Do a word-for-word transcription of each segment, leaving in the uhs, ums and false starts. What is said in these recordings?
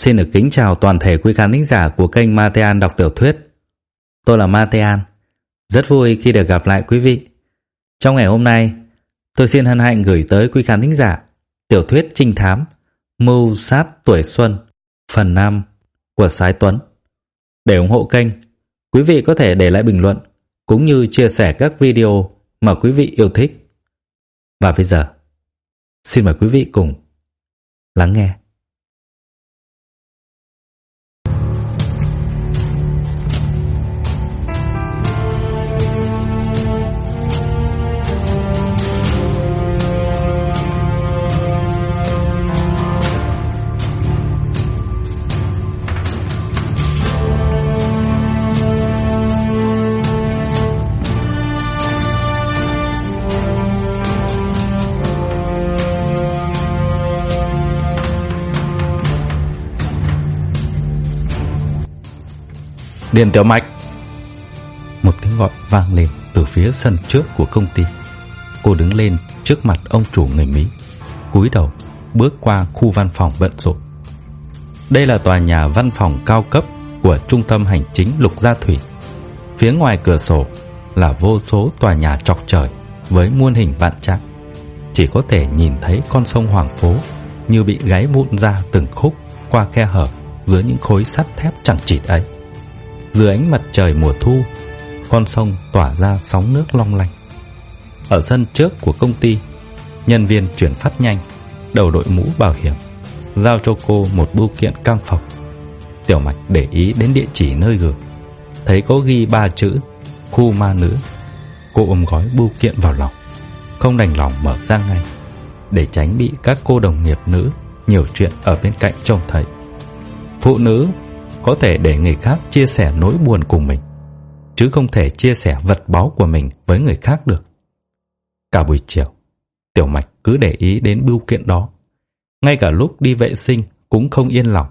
Xin được kính chào toàn thể quý khán thính giả của kênh Matean đọc tiểu thuyết. Tôi là Matean, rất vui khi được gặp lại quý vị. Trong ngày hôm nay, tôi xin hân hạnh gửi tới quý khán thính giả tiểu thuyết trinh thám Mưu sát tuổi xuân phần năm của Sái Tuấn. Để ủng hộ kênh, quý vị có thể để lại bình luận cũng như chia sẻ các video mà quý vị yêu thích. Và bây giờ, xin mời quý vị cùng lắng nghe. Điền Tiểu Mạch! Một tiếng gọi vang lên từ phía sân trước của công ty. Cô đứng lên trước mặt ông chủ người Mỹ, cúi đầu bước qua khu văn phòng bận rộn. Đây là tòa nhà văn phòng cao cấp của trung tâm hành chính Lục Gia Thủy. Phía ngoài cửa sổ là vô số tòa nhà chọc trời với muôn hình vạn trạng. Chỉ có thể nhìn thấy con sông Hoàng Phố như bị gáy vụn ra từng khúc qua khe hở dưới những khối sắt thép chẳng chịt ấy. Dưới ánh mặt trời mùa thu, con sông tỏa ra sóng nước long lanh. Ở sân trước của công ty, nhân viên chuyển phát nhanh, đầu đội mũ bảo hiểm, giao cho cô một bưu kiện cam phọc. Tiểu Mạch để ý đến địa chỉ nơi gửi, thấy có ghi ba chữ khu ma nữ. Cô ôm gói bưu kiện vào lòng, không đành lòng mở ra ngay, để tránh bị các cô đồng nghiệp nữ nhiều chuyện ở bên cạnh trông thấy. Phụ nữ có thể để người khác chia sẻ nỗi buồn cùng mình, chứ không thể chia sẻ vật báu của mình với người khác được. Cả buổi chiều, Tiểu Mạch cứ để ý đến bưu kiện đó. Ngay cả lúc đi vệ sinh cũng không yên lòng.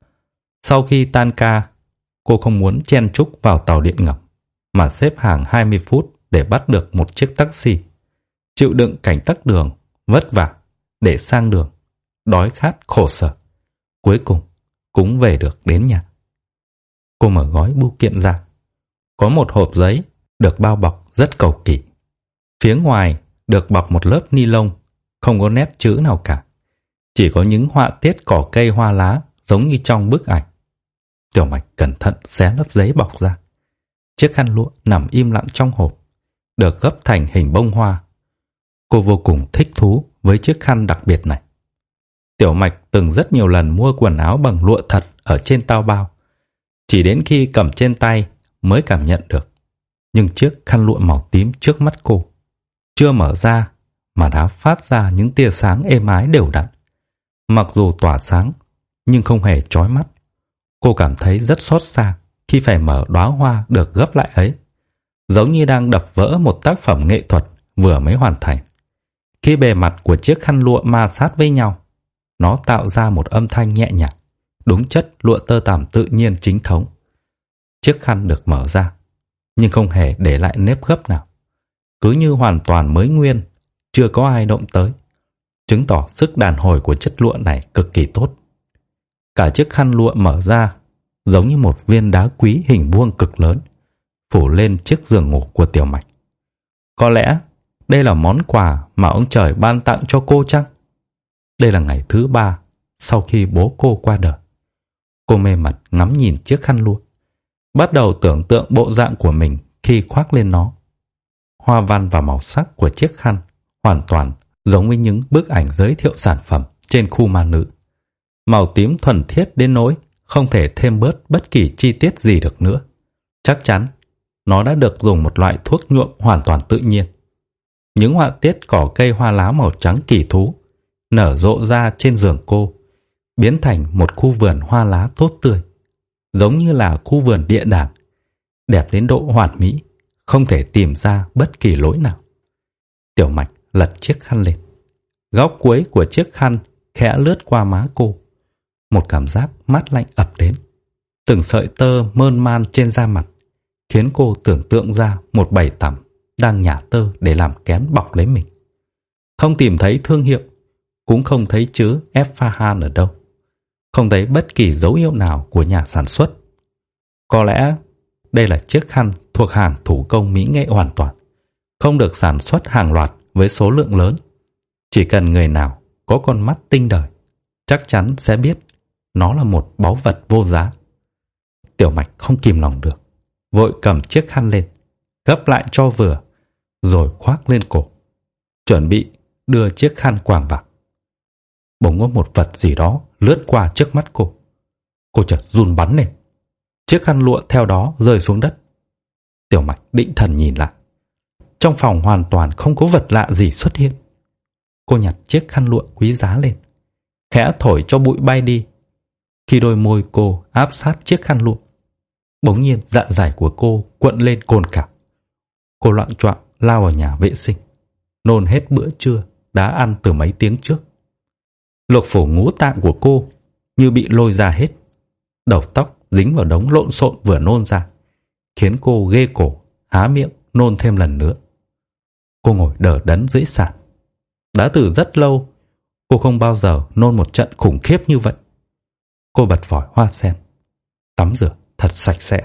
Sau khi tan ca, cô không muốn chen chúc vào tàu điện ngầm, mà xếp hàng hai mươi phút để bắt được một chiếc taxi. Chịu đựng cảnh tắc đường, vất vả để sang đường, đói khát khổ sở. Cuối cùng cũng về được đến nhà. Cô mở gói bưu kiện ra. Có một hộp giấy được bao bọc rất cầu kỳ. Phía ngoài được bọc một lớp ni lông, không có nét chữ nào cả. Chỉ có những họa tiết cỏ cây hoa lá giống như trong bức ảnh. Tiểu Mạch cẩn thận xé lớp giấy bọc ra. Chiếc khăn lụa nằm im lặng trong hộp, được gấp thành hình bông hoa. Cô vô cùng thích thú với chiếc khăn đặc biệt này. Tiểu Mạch từng rất nhiều lần mua quần áo bằng lụa thật ở trên Taobao. Chỉ đến khi cầm trên tay mới cảm nhận được. Nhưng chiếc khăn lụa màu tím trước mắt cô chưa mở ra mà đã phát ra những tia sáng êm ái đều đặn. Mặc dù tỏa sáng nhưng không hề chói mắt. Cô cảm thấy rất xót xa khi phải mở đóa hoa được gấp lại ấy, giống như đang đập vỡ một tác phẩm nghệ thuật vừa mới hoàn thành. Khi bề mặt của chiếc khăn lụa ma sát với nhau, nó tạo ra một âm thanh nhẹ nhàng, đúng chất lụa tơ tằm tự nhiên chính thống. Chiếc khăn được mở ra, nhưng không hề để lại nếp gấp nào, cứ như hoàn toàn mới nguyên, chưa có ai động tới, chứng tỏ sức đàn hồi của chất lụa này cực kỳ tốt. Cả chiếc khăn lụa mở ra giống như một viên đá quý hình vuông cực lớn, phủ lên chiếc giường ngủ của Tiểu Mạch. Có lẽ đây là món quà mà ông trời ban tặng cho cô chăng? Đây là ngày thứ ba sau khi bố cô qua đời. Cô mê mẩn ngắm nhìn chiếc khăn lụa, bắt đầu tưởng tượng bộ dạng của mình khi khoác lên nó. Hoa văn và màu sắc của chiếc khăn hoàn toàn giống với những bức ảnh giới thiệu sản phẩm trên khu ma nữ. Màu tím thuần thiết đến nỗi không thể thêm bớt bất kỳ chi tiết gì được nữa. Chắc chắn nó đã được dùng một loại thuốc nhuộm hoàn toàn tự nhiên. Những họa tiết cỏ cây hoa lá màu trắng kỳ thú nở rộ ra trên giường cô, biến thành một khu vườn hoa lá tốt tươi, giống như là khu vườn địa đàng, đẹp đến độ hoàn mỹ, không thể tìm ra bất kỳ lỗi nào. Tiểu Mạch lật chiếc khăn lên. Góc cuối của chiếc khăn khẽ lướt qua má cô. Một cảm giác mát lạnh ập đến. Từng sợi tơ mơn man trên da mặt khiến cô tưởng tượng ra một bầy tằm đang nhả tơ để làm kén bọc lấy mình. Không tìm thấy thương hiệu, cũng không thấy chữ Esfahan ở đâu. không thấy bất kỳ dấu hiệu nào của nhà sản xuất. Có lẽ đây là chiếc khăn thuộc hàng thủ công mỹ nghệ hoàn toàn, không được sản xuất hàng loạt với số lượng lớn. Chỉ cần người nào có con mắt tinh đời chắc chắn sẽ biết nó là một báu vật vô giá. Tiểu Mạch không kìm lòng được, vội cầm chiếc khăn lên, gấp lại cho vừa, rồi khoác lên cổ, chuẩn bị đưa chiếc khăn quàng vào. Bỗng có một vật gì đó lướt qua trước mắt cô. Cô chợt run bắn lên. Chiếc khăn lụa theo đó rơi xuống đất. Tiểu Mạch định thần nhìn lại. Trong phòng hoàn toàn không có vật lạ gì xuất hiện. Cô nhặt chiếc khăn lụa quý giá lên, khẽ thổi cho bụi bay đi. Khi đôi môi cô áp sát chiếc khăn lụa, bỗng nhiên dạ dày của cô cuộn lên cồn cào. Cô loạng choạng lao vào nhà vệ sinh, nôn hết bữa trưa đã ăn từ mấy tiếng trước. Lục phủ ngũ tạng của cô như bị lôi ra hết. Đầu tóc dính vào đống lộn xộn vừa nôn ra, khiến cô ghê cổ, há miệng nôn thêm lần nữa. Cô ngồi đờ đẫn dưới sàn. Đã từ rất lâu cô không bao giờ nôn một trận khủng khiếp như vậy. Cô bật vòi hoa sen, tắm rửa thật sạch sẽ.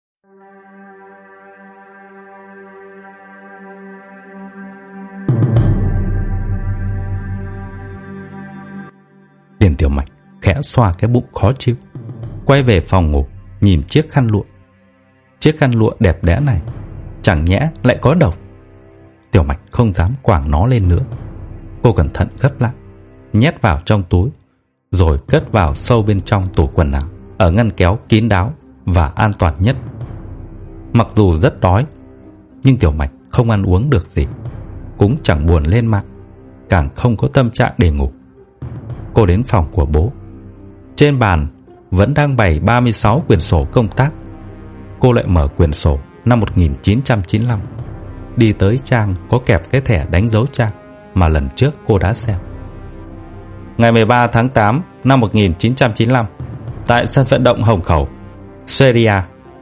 Điền Tiểu Mạch khẽ xoa cái bụng khó chịu, quay về phòng ngủ nhìn chiếc khăn lụa. Chiếc khăn lụa đẹp đẽ này chẳng nhẽ lại có độc. Tiểu Mạch không dám quàng nó lên nữa. Cô cẩn thận gấp lại, nhét vào trong túi, rồi cất vào sâu bên trong tủ quần áo, ở ngăn kéo kín đáo và an toàn nhất. Mặc dù rất đói, nhưng Tiểu Mạch không ăn uống được gì, cũng chẳng buồn lên mạng, càng không có tâm trạng để ngủ. Cô đến phòng của bố. Trên bàn vẫn đang bày ba mươi sáu quyển sổ công tác. Cô lại mở quyển sổ năm một nghìn chín trăm chín mươi lăm, đi tới trang có kẹp cái thẻ đánh dấu trang mà lần trước cô đã xem. Ngày mười ba tháng tám năm một nghìn chín trăm chín mươi lăm, tại sân vận động Hồng Khẩu, Serie.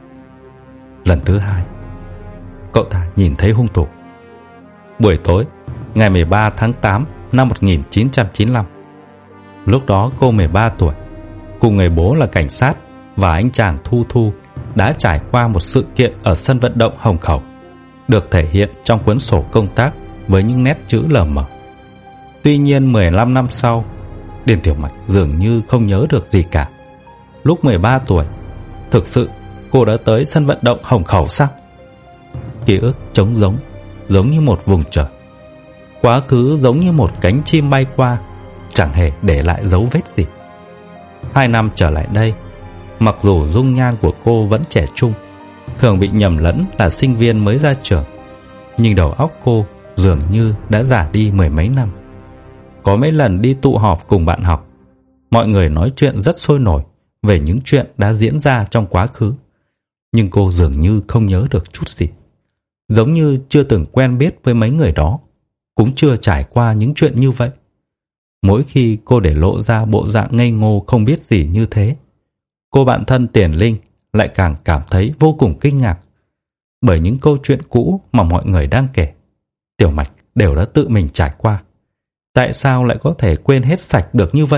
Lần thứ hai, cậu ta nhìn thấy hung thủ. Buổi tối ngày mười ba tháng tám năm một nghìn chín trăm chín mươi lăm, lúc đó cô mười ba tuổi, cùng người bố là cảnh sát và anh chàng Thu Thu đã trải qua một sự kiện ở sân vận động Hồng Khẩu, được thể hiện trong cuốn sổ công tác với những nét chữ lờ mờ. Tuy nhiên mười lăm năm sau, Điền Tiểu Mạch dường như không nhớ được gì cả. Lúc mười ba tuổi, thực sự cô đã tới sân vận động Hồng Khẩu sao? Ký ức trống rỗng, giống như một vùng trời. Quá khứ giống như một cánh chim bay qua, chẳng hề để lại dấu vết gì. Hai năm trở lại đây, mặc dù dung nhan của cô vẫn trẻ trung, thường bị nhầm lẫn là sinh viên mới ra trường, nhưng đầu óc cô dường như đã già đi mười mấy năm. Có mấy lần đi tụ họp cùng bạn học, mọi người nói chuyện rất sôi nổi về những chuyện đã diễn ra trong quá khứ, nhưng cô dường như không nhớ được chút gì, giống như chưa từng quen biết với mấy người đó, cũng chưa trải qua những chuyện như vậy. Mỗi khi cô để lộ ra bộ dạng ngây ngô không biết gì như thế, cô bạn thân Tiền Linh lại càng cảm thấy vô cùng kinh ngạc, bởi những câu chuyện cũ mà mọi người đang kể, Tiểu Mạch đều đã tự mình trải qua. Tại sao lại có thể quên hết sạch được như vậy?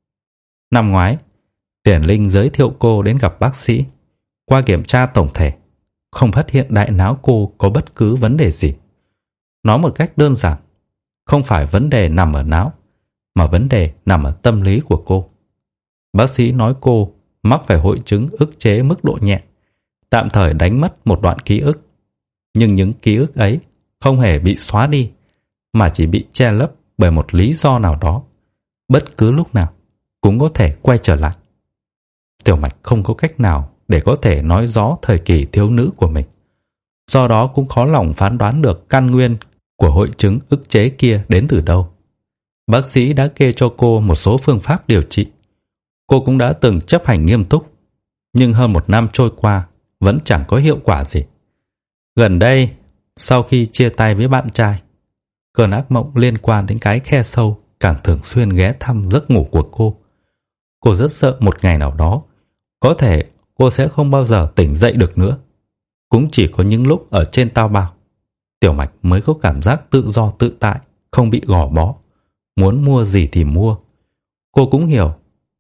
Năm ngoái, Tiền Linh giới thiệu cô đến gặp bác sĩ. Qua kiểm tra tổng thể, không phát hiện đại não cô có bất cứ vấn đề gì. Nói một cách đơn giản, không phải vấn đề nằm ở não, mà vấn đề nằm ở tâm lý của cô. Bác sĩ nói cô mắc phải hội chứng ức chế mức độ nhẹ, tạm thời đánh mất một đoạn ký ức. Nhưng những ký ức ấy không hề bị xóa đi, mà chỉ bị che lấp bởi một lý do nào đó, bất cứ lúc nào cũng có thể quay trở lại. Tiểu Mạch không có cách nào để có thể nói rõ thời kỳ thiếu nữ của mình, do đó cũng khó lòng phán đoán được căn nguyên của hội chứng ức chế kia đến từ đâu. Bác sĩ đã kê cho cô một số phương pháp điều trị. Cô cũng đã từng chấp hành nghiêm túc, nhưng hơn một năm trôi qua vẫn chẳng có hiệu quả gì. Gần đây, sau khi chia tay với bạn trai, cơn ác mộng liên quan đến cái khe sâu càng thường xuyên ghé thăm giấc ngủ của cô. Cô rất sợ một ngày nào đó, có thể cô sẽ không bao giờ tỉnh dậy được nữa. Cũng chỉ có những lúc ở trên tao bao, Tiểu Mạch mới có cảm giác tự do tự tại, không bị gò bó, muốn mua gì thì mua. Cô cũng hiểu,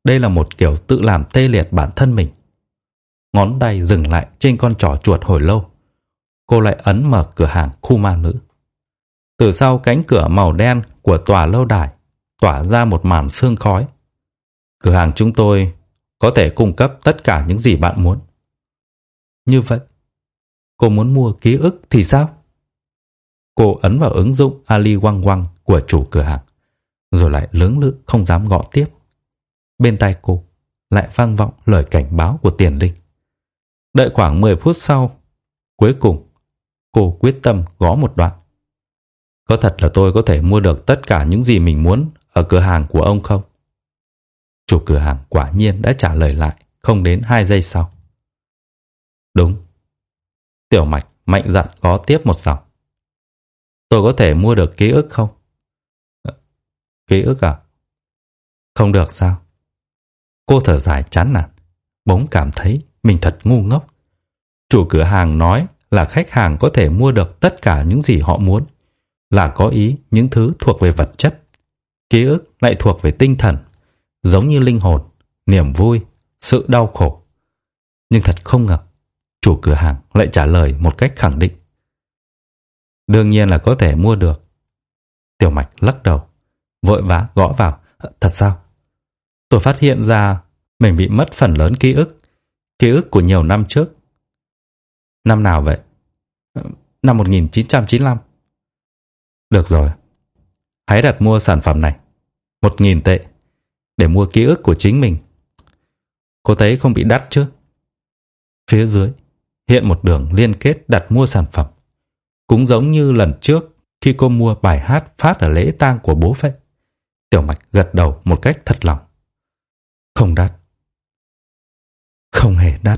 đây là một kiểu tự làm tê liệt bản thân mình. Ngón tay dừng lại trên con trỏ chuột hồi lâu. Cô lại ấn mở cửa hàng khu ma nữ. Từ sau cánh cửa màu đen của tòa lâu đài tỏa ra một màn sương khói. Cửa hàng chúng tôi có thể cung cấp tất cả những gì bạn muốn. Như vậy, cô muốn mua ký ức thì sao? Cô ấn vào ứng dụng Ali Wang Wang của chủ cửa hàng, rồi lại lưỡng lự không dám gõ tiếp. Bên tai cô lại vang vọng lời cảnh báo của Tiền Linh. Đợi khoảng mười phút sau, cuối cùng cô quyết tâm gõ một đoạn. Có thật là tôi có thể mua được tất cả những gì mình muốn ở cửa hàng của ông không? Chủ cửa hàng quả nhiên đã trả lời lại không đến hai giây sau. Đúng. Tiểu Mạch mạnh dạn gõ tiếp một dòng. Tôi có thể mua được ký ức không? Ký ức à? Không được sao? Cô thở dài chán nản, bỗng cảm thấy mình thật ngu ngốc. Chủ cửa hàng nói là khách hàng có thể mua được tất cả những gì họ muốn, là có ý những thứ thuộc về vật chất. Ký ức lại thuộc về tinh thần, giống như linh hồn, niềm vui, sự đau khổ. Nhưng thật không ngờ, chủ cửa hàng lại trả lời một cách khẳng định. Đương nhiên là có thể mua được. Tiểu Mạch lắc đầu, vội vã gõ vào. Thật sao? Tôi phát hiện ra mình bị mất phần lớn ký ức, ký ức của nhiều năm trước. Năm nào vậy? Năm một nghìn chín trăm chín mươi lăm. Được rồi, hãy đặt mua sản phẩm này, một nghìn tệ, để mua ký ức của chính mình. Cô thấy không bị đắt chứ? Phía dưới hiện một đường liên kết đặt mua sản phẩm, cũng giống như lần trước khi cô mua bài hát phát ở lễ tang của bố vậy. Tiểu Mạch gật đầu một cách thật lòng. Không đắt. Không hề đắt.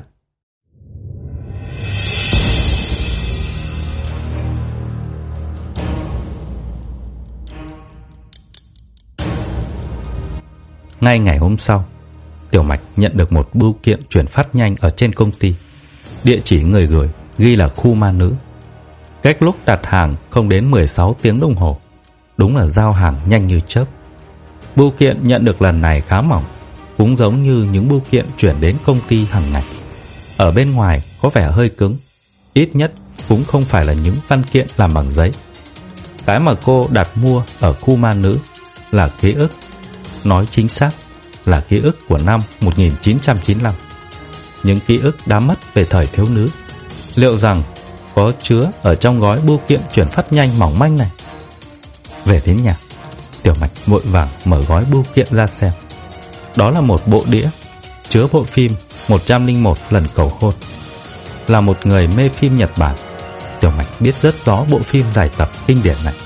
Ngay ngày hôm sau, Tiểu Mạch nhận được một bưu kiện chuyển phát nhanh ở trên công ty. Địa chỉ người gửi ghi là khu ma nữ. Cách lúc đặt hàng không đến mười sáu tiếng đồng hồ. Đúng là giao hàng nhanh như chớp. Bưu kiện nhận được lần này khá mỏng, cũng giống như những bưu kiện chuyển đến công ty hàng ngày. Ở bên ngoài có vẻ hơi cứng, ít nhất cũng không phải là những văn kiện làm bằng giấy. Cái mà cô đặt mua ở khu ma nữ là ký ức, nói chính xác là ký ức của năm một nghìn chín trăm chín mươi lăm. Những ký ức đã mất về thời thiếu nữ, liệu rằng có chứa ở trong gói bưu kiện chuyển phát nhanh mỏng manh này? Về đến nhà, Tiểu Mạch vội vàng mở gói bưu kiện ra xem. Đó là một bộ đĩa chứa bộ phim một trăm lẻ một lần cầu hôn. Là một người mê phim Nhật Bản, Tiểu Mạch biết rất rõ bộ phim dài tập kinh điển này.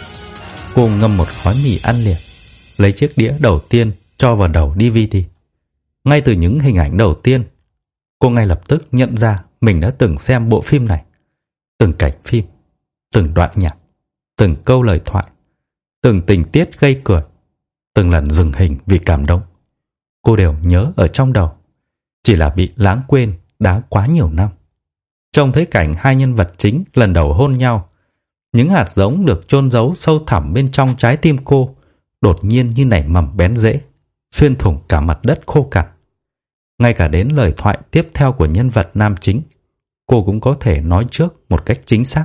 Cô ngâm một gói mì ăn liền, lấy chiếc đĩa đầu tiên cho vào đầu đê vê đê. Ngay từ những hình ảnh đầu tiên, cô ngay lập tức nhận ra mình đã từng xem bộ phim này. Từng cảnh phim, từng đoạn nhạc, từng câu lời thoại, từng tình tiết gây cười, từng lần dừng hình vì cảm động, cô đều nhớ ở trong đầu. Chỉ là bị lãng quên đã quá nhiều năm. Trông thấy cảnh hai nhân vật chính lần đầu hôn nhau, những hạt giống được chôn giấu sâu thẳm bên trong trái tim cô đột nhiên như nảy mầm bén rễ, xuyên thủng cả mặt đất khô cằn. Ngay cả đến lời thoại tiếp theo của nhân vật nam chính, cô cũng có thể nói trước một cách chính xác.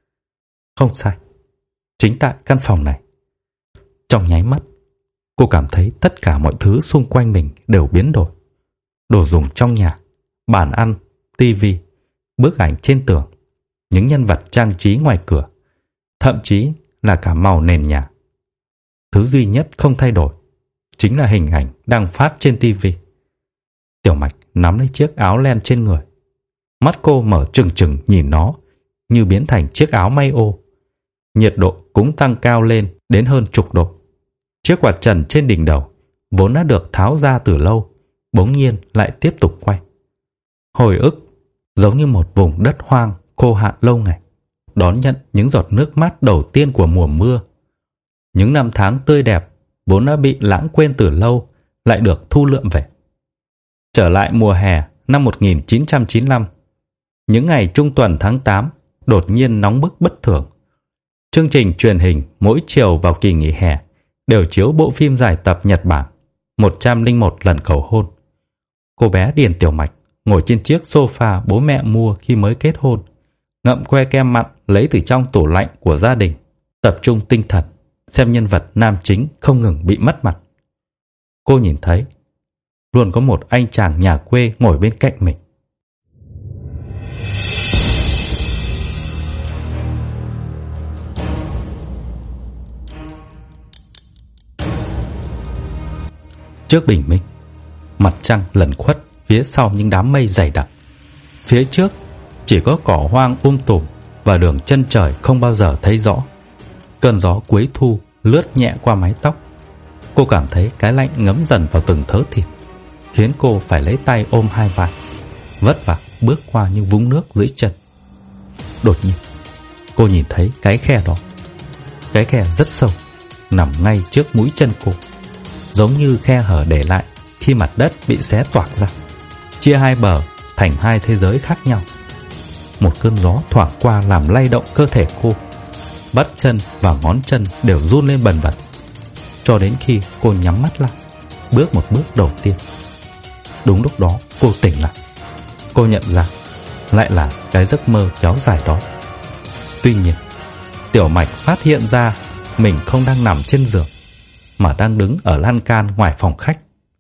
Không sai, chính tại căn phòng này. Trong nháy mắt, cô cảm thấy tất cả mọi thứ xung quanh mình đều biến đổi. Đồ dùng trong nhà, bàn ăn, tivi, bức ảnh trên tường, những nhân vật trang trí ngoài cửa, thậm chí là cả màu nền nhà. Thứ duy nhất không thay đổi chính là hình ảnh đang phát trên tivi. Tiểu Mạch nắm lấy chiếc áo len trên người. Mắt cô mở trừng trừng nhìn nó, như biến thành chiếc áo may ô. Nhiệt độ cũng tăng cao lên đến hơn chục độ. Chiếc quạt trần trên đỉnh đầu, vốn đã được tháo ra từ lâu, bỗng nhiên lại tiếp tục quay. Hồi ức giống như một vùng đất hoang khô hạn lâu ngày, đón nhận những giọt nước mắt đầu tiên của mùa mưa. Những năm tháng tươi đẹp vốn đã bị lãng quên từ lâu lại được thu lượm về. Trở lại mùa hè năm một nghìn chín trăm chín mươi lăm, những ngày trung tuần tháng tám đột nhiên nóng bức bất thường. Chương trình truyền hình mỗi chiều vào kỳ nghỉ hè đều chiếu bộ phim dài tập Nhật Bản một trăm lẻ một lần cầu hôn. Cô bé Điền Tiểu Mạch ngồi trên chiếc sofa bố mẹ mua khi mới kết hôn, ngậm que kem mặn lấy từ trong tủ lạnh của gia đình, tập trung tinh thần xem nhân vật nam chính không ngừng bị mất mặt. Cô nhìn thấy luôn có một anh chàng nhà quê ngồi bên cạnh mình. Trước bình minh, mặt trăng lẩn khuất phía sau những đám mây dày đặc. Phía trước chỉ có cỏ hoang um tùm và đường chân trời không bao giờ thấy rõ. Cơn gió cuối thu lướt nhẹ qua mái tóc. Cô cảm thấy cái lạnh ngấm dần vào từng thớ thịt, khiến cô phải lấy tay ôm hai vai, vất vả bước qua những vũng nước dưới chân. Đột nhiên, cô nhìn thấy cái khe đó. Cái khe rất sâu, nằm ngay trước mũi chân cô, giống như khe hở để lại khi mặt đất bị xé toạc ra, chia hai bờ thành hai thế giới khác nhau. Một cơn gió thoảng qua làm lay động cơ thể cô. Bắp chân và ngón chân đều run lên bần bật, cho đến khi cô nhắm mắt lại, bước một bước đầu tiên. Đúng lúc đó cô tỉnh lại. Cô nhận ra lại là cái giấc mơ kéo dài đó. Tuy nhiên, Tiểu Mạch phát hiện ra mình không đang nằm trên giường, mà đang đứng ở lan can ngoài phòng khách.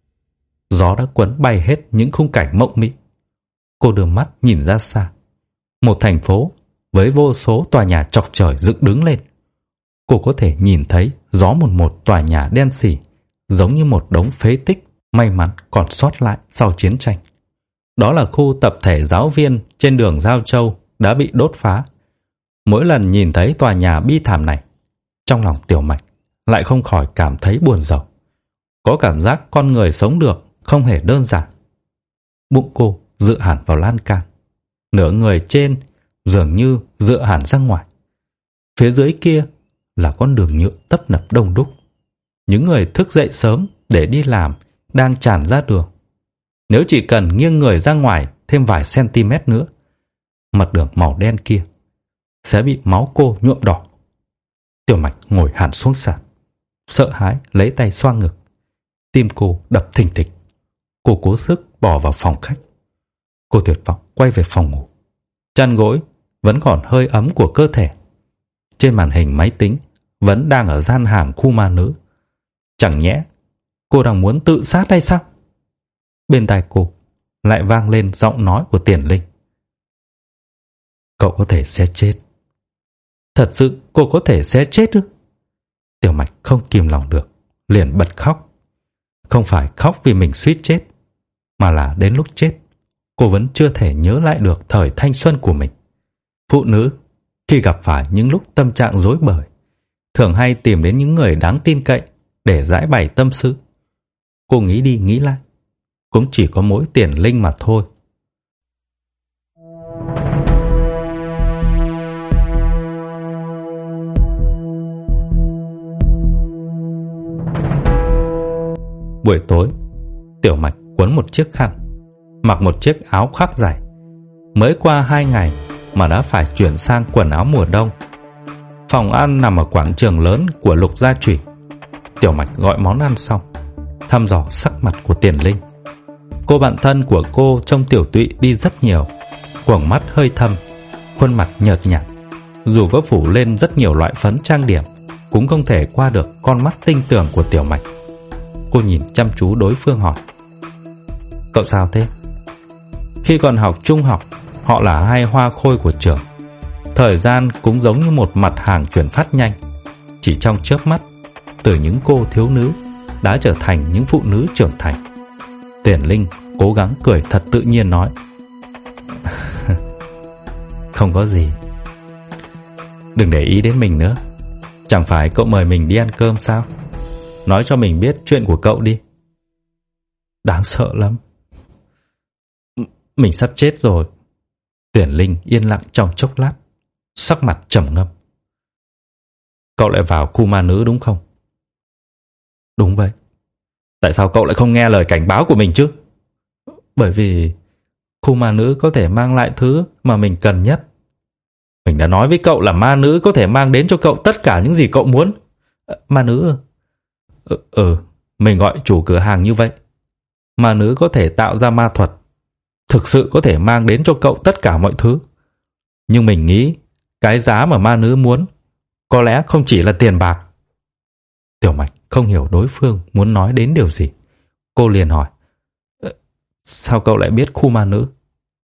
Gió đã cuốn bay hết những khung cảnh mộng mị. Cô đưa mắt nhìn ra xa. Một thành phố với vô số tòa nhà chọc trời dựng đứng lên. Cô có thể nhìn thấy rõ một một tòa nhà đen xì, giống như một đống phế tích may mắn còn sót lại sau chiến tranh. Đó là khu tập thể giáo viên trên đường Giao Châu đã bị đốt phá. Mỗi lần nhìn thấy tòa nhà bi thảm này, trong lòng Tiểu Mạch lại không khỏi cảm thấy buồn rầu. Có cảm giác con người sống được không hề đơn giản. Bụng cô dựa hẳn vào lan can, nửa người trên dường như dựa hẳn ra ngoài. Phía dưới kia là con đường nhựa tấp nập đông đúc. Những người thức dậy sớm để đi làm đang tràn ra đường. Nếu chỉ cần nghiêng người ra ngoài thêm vài cm nữa, mặt đường màu đen kia sẽ bị máu cô nhuộm đỏ. Tiểu Mạch ngồi hẳn xuống sàn, sợ hãi lấy tay xoa ngực. Tim cô đập thình thịch. Cô cố sức bỏ vào phòng khách. Cô tuyệt vọng quay về phòng ngủ. Chăn gối vẫn còn hơi ấm của cơ thể. Trên màn hình máy tính vẫn đang ở gian hàng khu ma nữ. Chẳng nhẽ cô đang muốn tự sát hay sao? Bên tai cô lại vang lên giọng nói của Tiền Linh. Cậu có thể sẽ chết. Thật sự cô có thể sẽ chết ư? Tiểu Mạch không kìm lòng được, liền bật khóc. Không phải khóc vì mình suýt chết, mà là đến lúc chết, cô vẫn chưa thể nhớ lại được thời thanh xuân của mình. Phụ nữ khi gặp phải những lúc tâm trạng rối bời, thường hay tìm đến những người đáng tin cậy để giải bày tâm sự. Cô nghĩ đi nghĩ lại, cũng chỉ có mỗi Tiền Linh mà thôi. Buổi tối, Tiểu Mạch quấn một chiếc khăn, mặc một chiếc áo khoác dài. Mới qua hai ngày mà đã phải chuyển sang quần áo mùa đông. Phòng ăn nằm ở quảng trường lớn của Lục Gia Chủy. Tiểu Mạch gọi món ăn xong, thăm dò sắc mặt của Tiền Linh. Cô bạn thân của cô trông tiểu tụy đi rất nhiều, quầng mắt hơi thâm, khuôn mặt nhợt nhạt. Dù có phủ lên rất nhiều loại phấn trang điểm, cũng không thể qua được con mắt tinh tường của Tiểu Mạch. Cô nhìn chăm chú đối phương hỏi: Cậu sao thế? Khi còn học trung học, họ là hai hoa khôi của trường. Thời gian cũng giống như một mặt hàng chuyển phát nhanh. Chỉ trong chớp mắt, từ những cô thiếu nữ đã trở thành những phụ nữ trưởng thành. Tiền Linh cố gắng cười thật tự nhiên nói: Không có gì. Đừng để ý đến mình nữa. Chẳng phải cậu mời mình đi ăn cơm sao? Nói cho mình biết chuyện của cậu đi. Đáng sợ lắm. Mình sắp chết rồi. Tiền Linh yên lặng trong chốc lát, sắc mặt trầm ngâm. Cậu lại vào khu ma nữ đúng không? Đúng vậy. Tại sao cậu lại không nghe lời cảnh báo của mình chứ? Bởi vì khu ma nữ có thể mang lại thứ mà mình cần nhất. Mình đã nói với cậu là ma nữ có thể mang đến cho cậu tất cả những gì cậu muốn. Ma nữ? Ừ, ừ mình gọi chủ cửa hàng như vậy. Ma nữ có thể tạo ra ma thuật, thực sự có thể mang đến cho cậu tất cả mọi thứ. Nhưng mình nghĩ cái giá mà ma nữ muốn có lẽ không chỉ là tiền bạc. Tiểu Mạch không hiểu đối phương muốn nói đến điều gì. Cô liền hỏi, sao cậu lại biết khu ma nữ?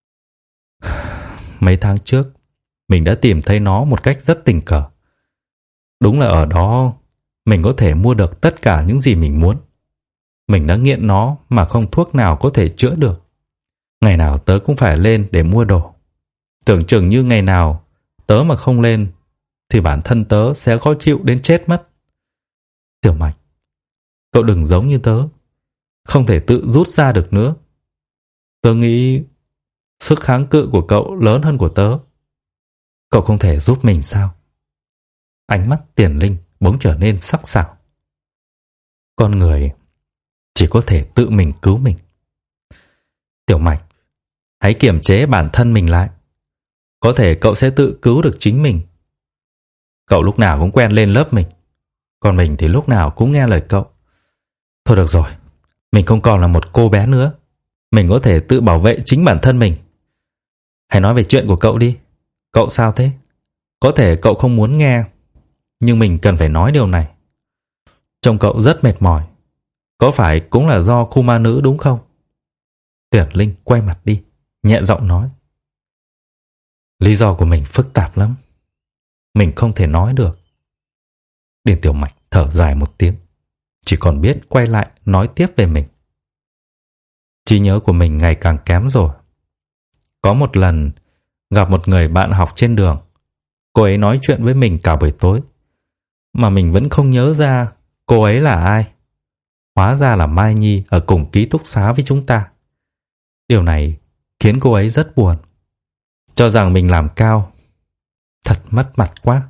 Mấy tháng trước, mình đã tìm thấy nó một cách rất tình cờ. Đúng là ở đó mình có thể mua được tất cả những gì mình muốn. Mình đã nghiện nó mà không thuốc nào có thể chữa được. Ngày nào tớ cũng phải lên để mua đồ. Tưởng chừng như ngày nào tớ mà không lên thì bản thân tớ sẽ khó chịu đến chết mất. Tiểu Mạch, cậu đừng giống như tớ, không thể tự rút ra được nữa. Tớ nghĩ sức kháng cự của cậu lớn hơn của tớ. Cậu không thể giúp mình sao? Ánh mắt Tiền Linh bỗng trở nên sắc sảo. Con người chỉ có thể tự mình cứu mình. Tiểu Mạch, hãy kiềm chế bản thân mình lại. Có thể cậu sẽ tự cứu được chính mình. Cậu lúc nào cũng quen lên lớp mình, còn mình thì lúc nào cũng nghe lời cậu. Thôi được rồi, mình không còn là một cô bé nữa. Mình có thể tự bảo vệ chính bản thân mình. Hãy nói về chuyện của cậu đi. Cậu sao thế? Có thể cậu không muốn nghe, nhưng mình cần phải nói điều này. Trông cậu rất mệt mỏi. Có phải cũng là do khu ma nữ đúng không? Tiền Linh quay mặt đi, nhẹ giọng nói. Lý do của mình phức tạp lắm. Mình không thể nói được. Điền Tiểu Mạch thở dài một tiếng, chỉ còn biết quay lại nói tiếp về mình. Trí nhớ của mình ngày càng kém rồi. Có một lần gặp một người bạn học trên đường. Cô ấy nói chuyện với mình cả buổi tối, mà mình vẫn không nhớ ra cô ấy là ai. Hóa ra là Mai Nhi ở cùng ký túc xá với chúng ta. Điều này khiến cô ấy rất buồn, cho rằng mình làm cao. Thật mất mặt quá.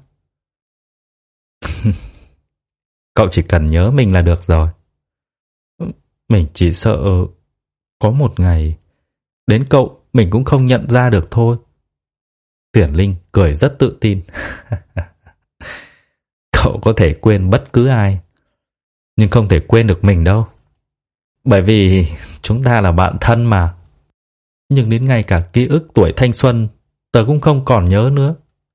Cậu chỉ cần nhớ mình là được rồi. Mình chỉ sợ có một ngày đến cậu mình cũng không nhận ra được thôi. Tiền Linh cười rất tự tin. Cậu có thể quên bất cứ ai, nhưng không thể quên được mình đâu. Bởi vì chúng ta là bạn thân mà. Nhưng đến ngay cả ký ức tuổi thanh xuân tớ cũng không còn nhớ nữa.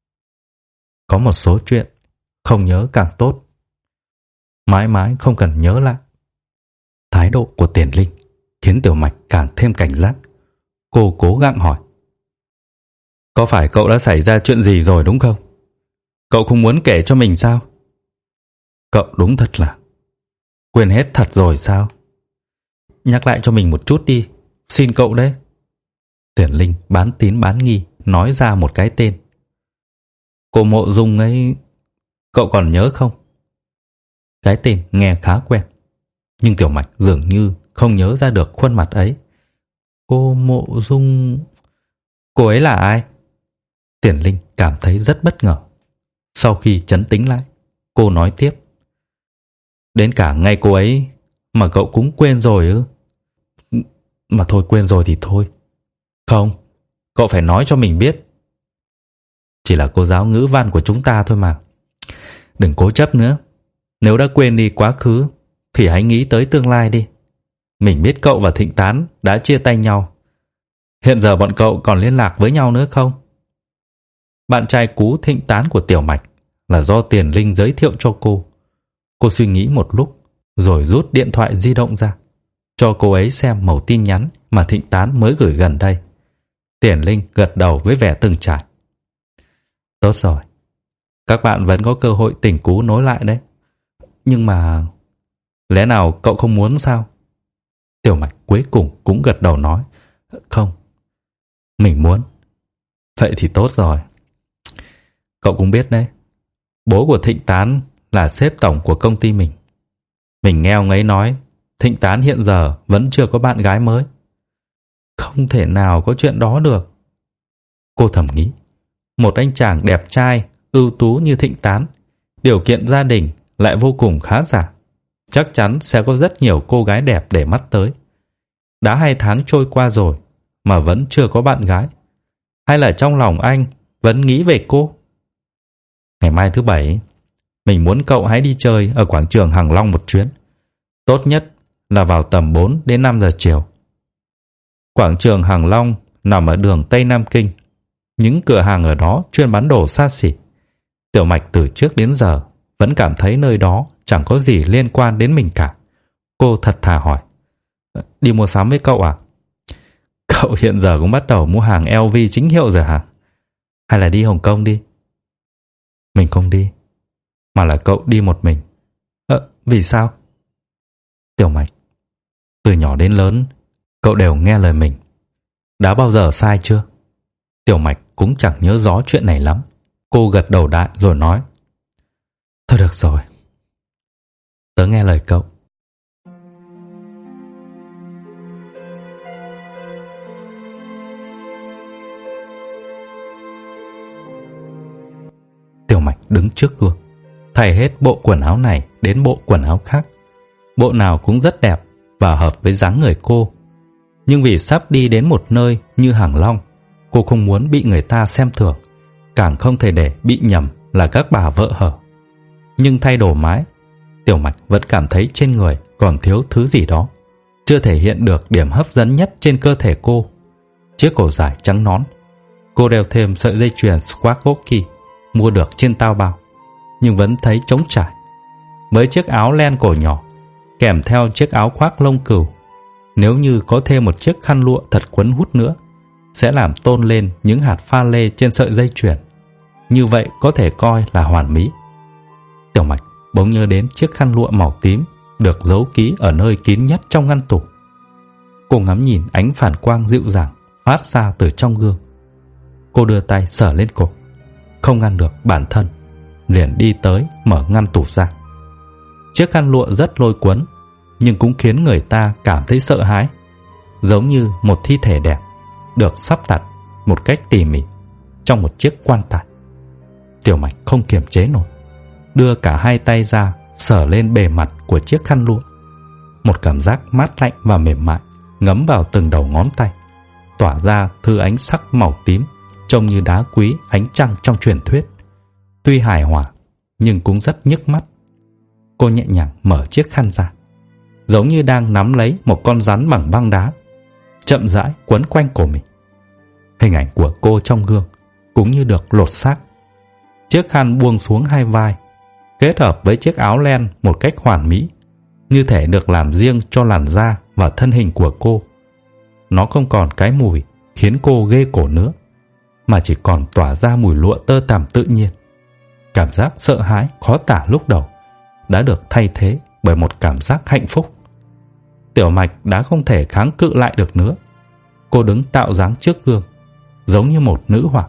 Có một số chuyện không nhớ càng tốt. Mãi mãi không cần nhớ lại. Thái độ của Tiền Linh khiến Tiểu Mạch càng thêm cảnh giác. Cô cố gắng hỏi, có phải cậu đã xảy ra chuyện gì rồi đúng không? Cậu không muốn kể cho mình sao? Cậu đúng thật là quên hết thật rồi sao? Nhắc lại cho mình một chút đi, xin cậu đấy. Tiền Linh bán tín bán nghi nói ra một cái tên. Cô Mộ Dung ấy, cậu còn nhớ không? Cái tên nghe khá quen, nhưng Tiểu Mạch dường như không nhớ ra được khuôn mặt ấy. Cô Mộ Dung... Cô ấy là ai? Tiền Linh cảm thấy rất bất ngờ. Sau khi trấn tĩnh lại, cô nói tiếp. Đến cả ngay cô ấy mà cậu cũng quên rồi ư? Mà thôi, quên rồi thì thôi. Không, cậu phải nói cho mình biết. Chỉ là cô giáo ngữ văn của chúng ta thôi mà. Đừng cố chấp nữa. Nếu đã quên đi quá khứ thì hãy nghĩ tới tương lai đi. Mình biết cậu và Thịnh Tán đã chia tay nhau. Hiện giờ bọn cậu còn liên lạc với nhau nữa không? Bạn trai cũ Thịnh Tán của Tiểu Mạch là do Tiền Linh giới thiệu cho cô. Cô suy nghĩ một lúc rồi rút điện thoại di động ra, cho cô ấy xem mẩu tin nhắn mà Thịnh Tán mới gửi gần đây. Tiền Linh gật đầu với vẻ từng trải. Tốt rồi, các bạn vẫn có cơ hội tình cũ nối lại đấy. Nhưng mà lẽ nào cậu không muốn sao? Tiểu Mạch cuối cùng cũng gật đầu nói, không, mình muốn. Vậy thì tốt rồi. Cậu cũng biết đấy, bố của Thịnh Tán là sếp tổng của công ty mình. Mình nghe ông ấy nói Thịnh Tán hiện giờ vẫn chưa có bạn gái mới. Không thể nào có chuyện đó được. Cô thầm nghĩ, một anh chàng đẹp trai, ưu tú như Thịnh Tán, điều kiện gia đình lại vô cùng khá giả, chắc chắn sẽ có rất nhiều cô gái đẹp để mắt tới. Đã hai tháng trôi qua rồi mà vẫn chưa có bạn gái. Hay là trong lòng anh vẫn nghĩ về cô? Ngày mai thứ bảy, mình muốn cậu hãy đi chơi ở quảng trường Hàng Long một chuyến. Tốt nhất là vào tầm bốn đến năm giờ chiều. Quảng trường Hàng Long nằm ở đường Tây Nam Kinh. Những cửa hàng ở đó chuyên bán đồ xa xỉ. Tiểu Mạch từ trước đến giờ vẫn cảm thấy nơi đó chẳng có gì liên quan đến mình cả. Cô thật thà hỏi: Đi mua sắm với cậu à? Cậu hiện giờ cũng bắt đầu mua hàng lờ vê chính hiệu rồi hả? Hay là đi Hồng Kông đi? Mình không đi, mà là cậu đi một mình. Ờ, vì sao? Tiểu Mạch, từ nhỏ đến lớn cậu đều nghe lời mình. Đã bao giờ sai chưa? Tiểu Mạch cũng chẳng nhớ rõ chuyện này lắm. Cô gật đầu đại rồi nói: Thôi được rồi, tớ nghe lời cậu. Tiểu Mạch đứng trước gương, thay hết bộ quần áo này đến bộ quần áo khác. Bộ nào cũng rất đẹp và hợp với dáng người cô. Nhưng vì sắp đi đến một nơi như Hàng Long, cô không muốn bị người ta xem thường, càng không thể để bị nhầm là các bà vợ hở. Nhưng thay đồ mái, Tiểu Mạch vẫn cảm thấy trên người còn thiếu thứ gì đó, chưa thể hiện được điểm hấp dẫn nhất trên cơ thể cô. Chiếc cổ dài trắng nón, cô đeo thêm sợi dây chuyền Swarovski mua được trên Taobao, nhưng vẫn thấy trống trải. Với chiếc áo len cổ nhỏ, kèm theo chiếc áo khoác lông cừu, nếu như có thêm một chiếc khăn lụa thật quấn hút nữa, sẽ làm tôn lên những hạt pha lê trên sợi dây chuyền. Như vậy có thể coi là hoàn mỹ. Tiểu Mạch bỗng nhớ đến chiếc khăn lụa màu tím được giấu kỹ ở nơi kín nhất trong ngăn tủ. Cô ngắm nhìn ánh phản quang dịu dàng phát ra từ trong gương. Cô đưa tay sờ lên cổ, không ngăn được bản thân, liền đi tới mở ngăn tủ ra. Chiếc khăn lụa rất lôi cuốn, nhưng cũng khiến người ta cảm thấy sợ hãi, giống như một thi thể đẹp được sắp đặt một cách tỉ mỉ trong một chiếc quan tài. Tiểu Mạch không kiềm chế nổi, đưa cả hai tay ra sờ lên bề mặt của chiếc khăn lụa. Một cảm giác mát lạnh và mềm mại ngấm vào từng đầu ngón tay, tỏa ra thứ ánh sắc màu tím trông như đá quý ánh trăng trong truyền thuyết. Tuy hài hòa nhưng cũng rất nhức mắt. Cô nhẹ nhàng mở chiếc khăn ra, giống như đang nắm lấy một con rắn bằng băng đá, chậm rãi quấn quanh cổ mình. Hình ảnh của cô trong gương cũng như được lột xác. Chiếc khăn buông xuống hai vai, kết hợp với chiếc áo len một cách hoàn mỹ, như thể được làm riêng cho làn da và thân hình của cô. Nó không còn cái mùi khiến cô ghê cổ nữa, mà chỉ còn tỏa ra mùi lụa tơ tằm tự nhiên. Cảm giác sợ hãi khó tả lúc đầu đã được thay thế bởi một cảm giác hạnh phúc. Tiểu Mạch đã không thể kháng cự lại được nữa. Cô đứng tạo dáng trước gương, giống như một nữ hoàng.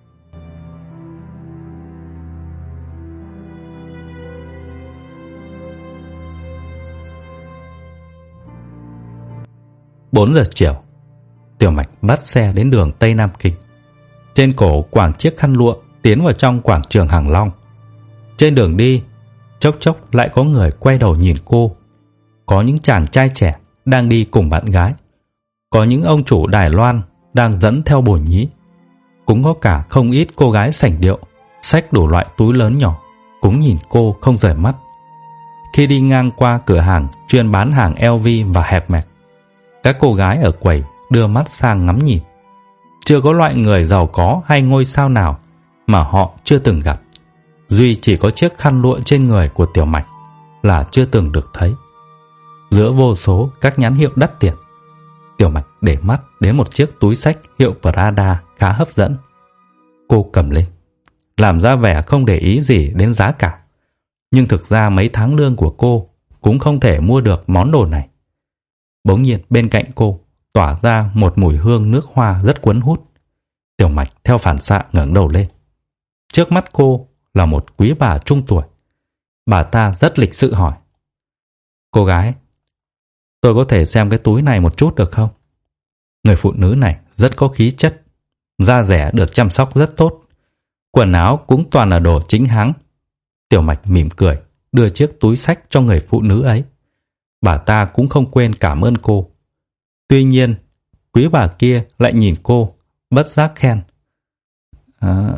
Bốn giờ chiều, Tiểu Mạch bắt xe đến đường Tây Nam Kinh. Trên cổ quàng chiếc khăn lụa tiến vào trong quảng trường Hàng Long. Trên đường đi, chốc chốc lại có người quay đầu nhìn cô. Có những chàng trai trẻ đang đi cùng bạn gái, có những ông chủ Đài Loan đang dẫn theo bồ nhí, cũng có cả không ít cô gái sảnh điệu xách đủ loại túi lớn nhỏ cũng nhìn cô không rời mắt. Khi đi ngang qua cửa hàng chuyên bán hàng lờ vê và hẹp mẹt, các cô gái ở quầy đưa mắt sang ngắm nhìn. Chưa có loại người giàu có hay ngôi sao nào mà họ chưa từng gặp. Duy chỉ có chiếc khăn lụa trên người của Tiểu Mạch là chưa từng được thấy. Giữa vô số các nhãn hiệu đắt tiền, Tiểu Mạch để mắt đến một chiếc túi xách hiệu Prada khá hấp dẫn. Cô cầm lên, làm ra vẻ không để ý gì đến giá cả. Nhưng thực ra mấy tháng lương của cô cũng không thể mua được món đồ này. Bỗng nhiên bên cạnh cô tỏa ra một mùi hương nước hoa rất cuốn hút. Tiểu Mạch theo phản xạ ngẩng đầu lên. Trước mắt cô là một quý bà trung tuổi. Bà ta rất lịch sự hỏi: Cô gái, tôi có thể xem cái túi này một chút được không? Người phụ nữ này rất có khí chất, da dẻ được chăm sóc rất tốt, quần áo cũng toàn là đồ chính hãng. Tiểu Mạch mỉm cười đưa chiếc túi xách cho người phụ nữ ấy. Bà ta cũng không quên cảm ơn cô. Tuy nhiên, quý bà kia lại nhìn cô, bất giác khen: À,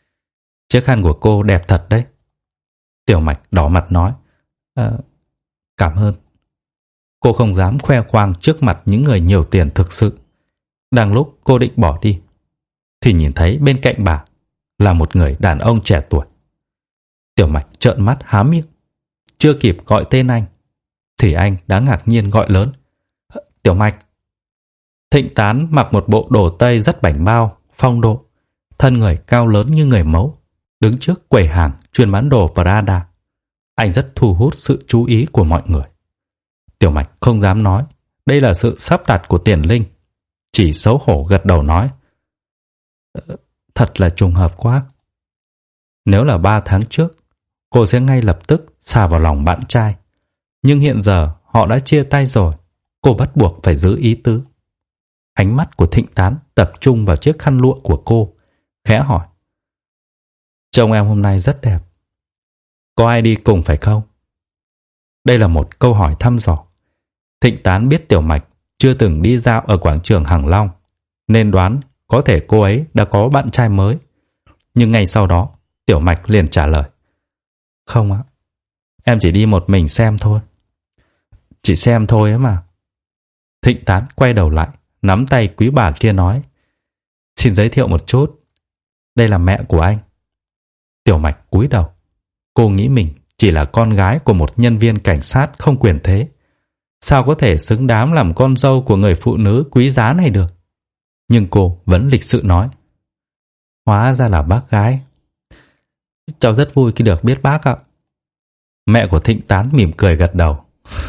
chiếc khăn của cô đẹp thật đấy. Tiểu Mạch đỏ mặt nói: à, Cảm ơn. Cô không dám khoe khoang trước mặt những người nhiều tiền thực sự. Đang lúc cô định bỏ đi thì nhìn thấy bên cạnh bà là một người đàn ông trẻ tuổi. Tiểu Mạch trợn mắt há miệng. Chưa kịp gọi tên anh thì anh đã ngạc nhiên gọi lớn: Tiểu Mạch. Thịnh Tán mặc một bộ đồ tây rất bảnh bao, phong độ, thân người cao lớn như người mẫu, đứng trước quầy hàng chuyên bán đồ Prada. Anh rất thu hút sự chú ý của mọi người. Tiểu Mạch không dám nói đây là sự sắp đặt của Tiền Linh, chỉ xấu hổ gật đầu nói: Thật là trùng hợp quá. Nếu là ba tháng trước, cô sẽ ngay lập tức sa vào lòng bạn trai. Nhưng hiện giờ họ đã chia tay rồi, cô bắt buộc phải giữ ý tứ. Ánh mắt của Thịnh Tán tập trung vào chiếc khăn lụa của cô, khẽ hỏi: Trông em hôm nay rất đẹp. Có ai đi cùng phải không? Đây là một câu hỏi thăm dò. Thịnh Tán biết Tiểu Mạch chưa từng đi dạo ở quảng trường Hàng Long, nên đoán có thể cô ấy đã có bạn trai mới. Nhưng ngay sau đó, Tiểu Mạch liền trả lời: Không ạ, em chỉ đi một mình xem thôi. Chỉ xem thôi ấy mà. Thịnh Tán quay đầu lại, nắm tay quý bà kia nói: Xin giới thiệu một chút, đây là mẹ của anh. Tiểu Mạch cúi đầu. Cô nghĩ mình chỉ là con gái của một nhân viên cảnh sát không quyền thế. Sao có thể xứng đáng làm con dâu của người phụ nữ quý giá này được? Nhưng cô vẫn lịch sự nói: Hóa ra là bác gái. Cháu rất vui khi được biết bác ạ. Mẹ của Thịnh Tán mỉm cười gật đầu.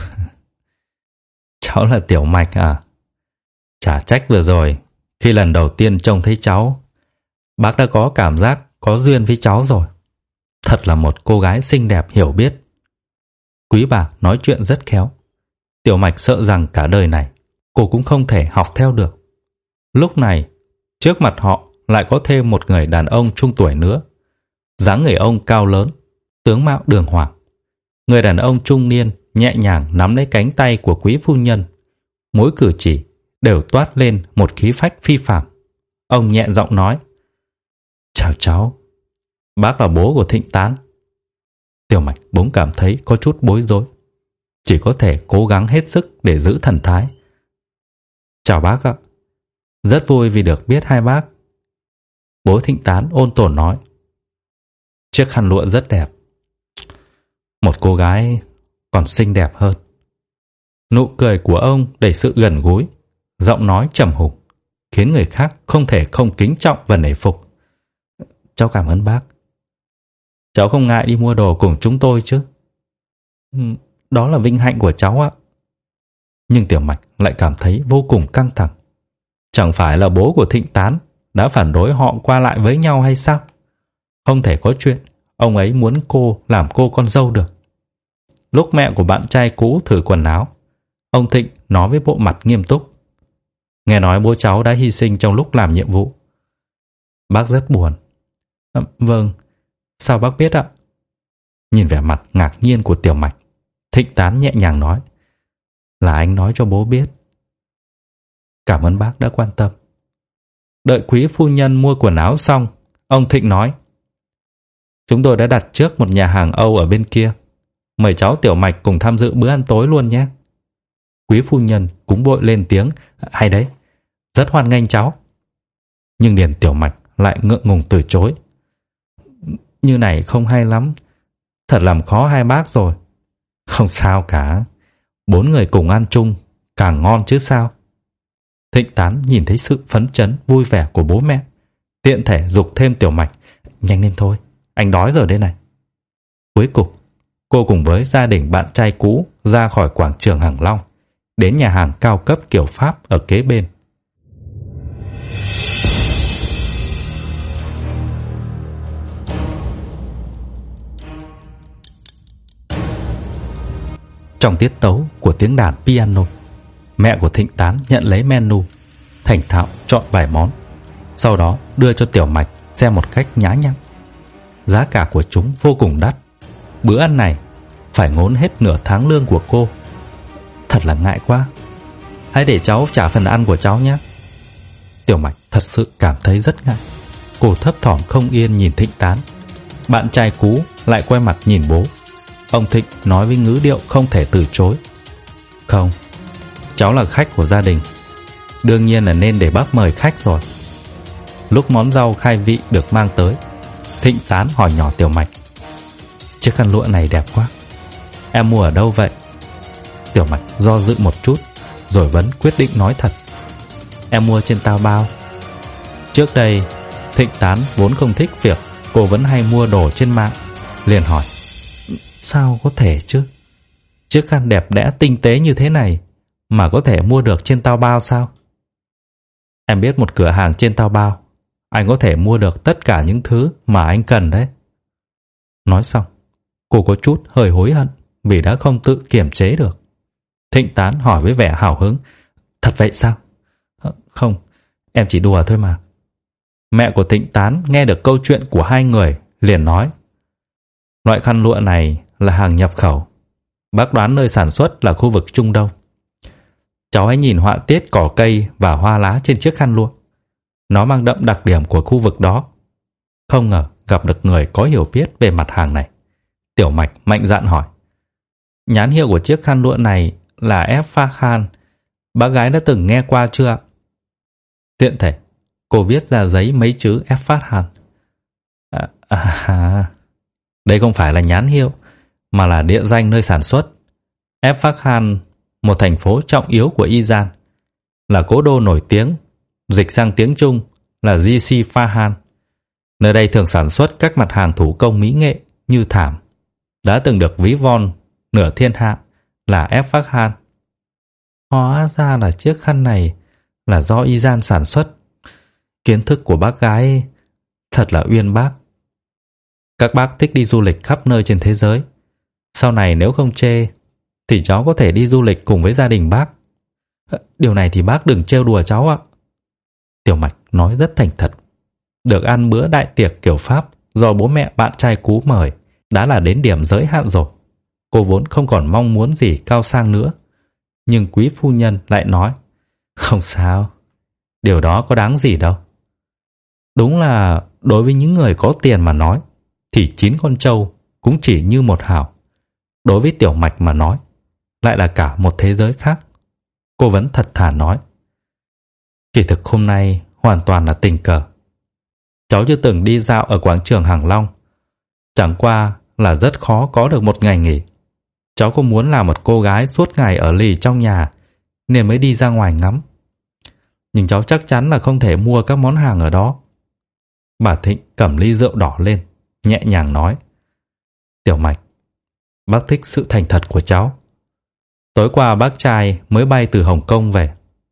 Cháu là Tiểu Mạch à? Chả trách vừa rồi, khi lần đầu tiên trông thấy cháu, bác đã có cảm giác có duyên với cháu rồi. Thật là một cô gái xinh đẹp hiểu biết. Quý bà nói chuyện rất khéo. Tiểu Mạch sợ rằng cả đời này cô cũng không thể học theo được. Lúc này, trước mặt họ lại có thêm một người đàn ông trung tuổi nữa. Dáng người ông cao lớn, tướng mạo đường hoàng. Người đàn ông trung niên nhẹ nhàng nắm lấy cánh tay của quý phu nhân. Mỗi cử chỉ đều toát lên một khí phách phi phàm. Ông nhẹ giọng nói: Chào cháu, bác là bố của Thịnh Tán. Tiểu Mạch bỗng cảm thấy có chút bối rối, chỉ có thể cố gắng hết sức để giữ thần thái. Chào bác ạ, rất vui vì được biết hai bác. Bố Thịnh Tán ôn tồn nói: Chiếc khăn lụa rất đẹp. Một cô gái còn xinh đẹp hơn. Nụ cười của ông đầy sự gần gũi, giọng nói trầm hùng, khiến người khác không thể không kính trọng và nể phục. Cháu cảm ơn bác. Cháu không ngại đi mua đồ cùng chúng tôi chứ? Đó là vinh hạnh của cháu ạ. Nhưng Tiểu Mạch lại cảm thấy vô cùng căng thẳng. Chẳng phải là bố của Thịnh Tán đã phản đối họ qua lại với nhau hay sao? Không thể có chuyện ông ấy muốn cô làm cô con dâu được. Lúc mẹ của bạn trai cũ thử quần áo, ông Thịnh nói với bộ mặt nghiêm túc: Nghe nói bố cháu đã hy sinh trong lúc làm nhiệm vụ. Bác rất buồn. À, vâng, sao bác biết ạ? Nhìn vẻ mặt ngạc nhiên của Tiểu Mạch, Thịnh Tán nhẹ nhàng nói: Là anh nói cho bố biết. Cảm ơn bác đã quan tâm. Đợi quý phu nhân mua quần áo xong, ông Thịnh nói: Chúng tôi đã đặt trước một nhà hàng Âu ở bên kia. Mời cháu Tiểu Mạch cùng tham dự bữa ăn tối luôn nhé. Quý phu nhân cũng vội lên tiếng: Hay đấy, rất hoan nghênh cháu. Nhưng Điền Tiểu Mạch lại ngượng ngùng từ chối: Như này không hay lắm, thật làm khó hai bác rồi. Không sao cả, bốn người cùng ăn chung càng ngon chứ sao. Thịnh Tán nhìn thấy sự phấn chấn vui vẻ của bố mẹ, tiện thể giục thêm Tiểu Mạch: Nhanh lên thôi, anh đói rồi đây này. Cuối cùng, cô cùng với gia đình bạn trai cũ ra khỏi quảng trường Hàng Long, đến nhà hàng cao cấp kiểu Pháp ở kế bên. Trong tiết tấu của tiếng đàn piano, mẹ của Thịnh Tán nhận lấy menu, thành thạo chọn vài món, sau đó đưa cho Tiểu Mạch xem một cách nhã nhặn. Giá cả của chúng vô cùng đắt. Bữa ăn này phải ngốn hết nửa tháng lương của cô. Thật là ngại quá. Hãy để cháu trả phần ăn của cháu nhé. Tiểu Mạch thật sự cảm thấy rất ngại. Cô thấp thỏm không yên nhìn Thịnh Tán. Bạn trai cũ lại quay mặt nhìn bố. Ông Thịnh nói với ngữ điệu không thể từ chối. Không, cháu là khách của gia đình, đương nhiên là nên để bác mời khách rồi. Lúc món rau khai vị được mang tới, Thịnh Tán hỏi nhỏ Tiểu Mạch: Chiếc khăn lụa này đẹp quá, em mua ở đâu vậy? Tiểu Mạch do dự một chút rồi vẫn quyết định nói thật: Em mua trên Taobao. Trước đây Thịnh Tán vốn không thích việc cô vẫn hay mua đồ trên mạng, liền hỏi: Sao có thể chứ? Chiếc khăn đẹp đẽ tinh tế như thế này mà có thể mua được trên Taobao sao? Em biết một cửa hàng trên Taobao, anh có thể mua được tất cả những thứ mà anh cần đấy. Nói xong, cô có chút hơi hối hận vì đã không tự kiềm chế được. Thịnh Tán hỏi với vẻ hào hứng: Thật vậy sao? Không, em chỉ đùa thôi mà. Mẹ của Thịnh Tán nghe được câu chuyện của hai người liền nói: Loại khăn lụa này là hàng nhập khẩu, bác đoán nơi sản xuất là khu vực Trung Đông. Cháu hãy nhìn họa tiết cỏ cây và hoa lá trên chiếc khăn lụa, nó mang đậm đặc điểm của khu vực đó. Không ngờ gặp được người có hiểu biết về mặt hàng này. Tiểu Mạch mạnh dạn hỏi: Nhãn hiệu của chiếc khăn lụa này là F. Farhan, bác gái đã từng nghe qua chưa ạ? Tiện thể cô viết ra giấy mấy chữ F. Farhan. À, à, đây không phải là nhãn hiệu mà là địa danh nơi sản xuất. F. Farhan, một thành phố trọng yếu của Iran, là cố đô nổi tiếng, dịch sang tiếng Trung là giê xê Farhan. Nơi đây thường sản xuất các mặt hàng thủ công mỹ nghệ như thảm, đã từng được ví von nửa thiên hạ là F. Farhan. Hóa ra là chiếc khăn này là do Iran sản xuất. Kiến thức của bác gái thật là uyên bác. Các bác thích đi du lịch khắp nơi trên thế giới. Sau này nếu không chê thì cháu có thể đi du lịch cùng với gia đình bác. Điều này thì bác đừng trêu đùa cháu ạ. Tiểu Mạch nói rất thành thật. Được ăn bữa đại tiệc kiểu Pháp do bố mẹ bạn trai cú mời đã là đến điểm giới hạn rồi. Cô vốn không còn mong muốn gì cao sang nữa. Nhưng quý phu nhân lại nói: Không sao, điều đó có đáng gì đâu. Đúng là đối với những người có tiền mà nói thì chín con trâu cũng chỉ như một hào. Đối với Tiểu Mạch mà nói lại là cả một thế giới khác. Cô vẫn thật thà nói: Kỳ thực hôm nay hoàn toàn là tình cờ. Cháu chưa từng đi dạo ở quảng trường Hàng Long. Chẳng qua là rất khó có được một ngày nghỉ. Cháu không muốn là một cô gái suốt ngày ở lì trong nhà nên mới đi ra ngoài ngắm. Nhưng cháu chắc chắn là không thể mua các món hàng ở đó. Bà Thịnh cầm ly rượu đỏ lên, nhẹ nhàng nói: Tiểu Mạch, bác thích sự thành thật của cháu. Tối qua bác trai mới bay từ Hồng Kông về.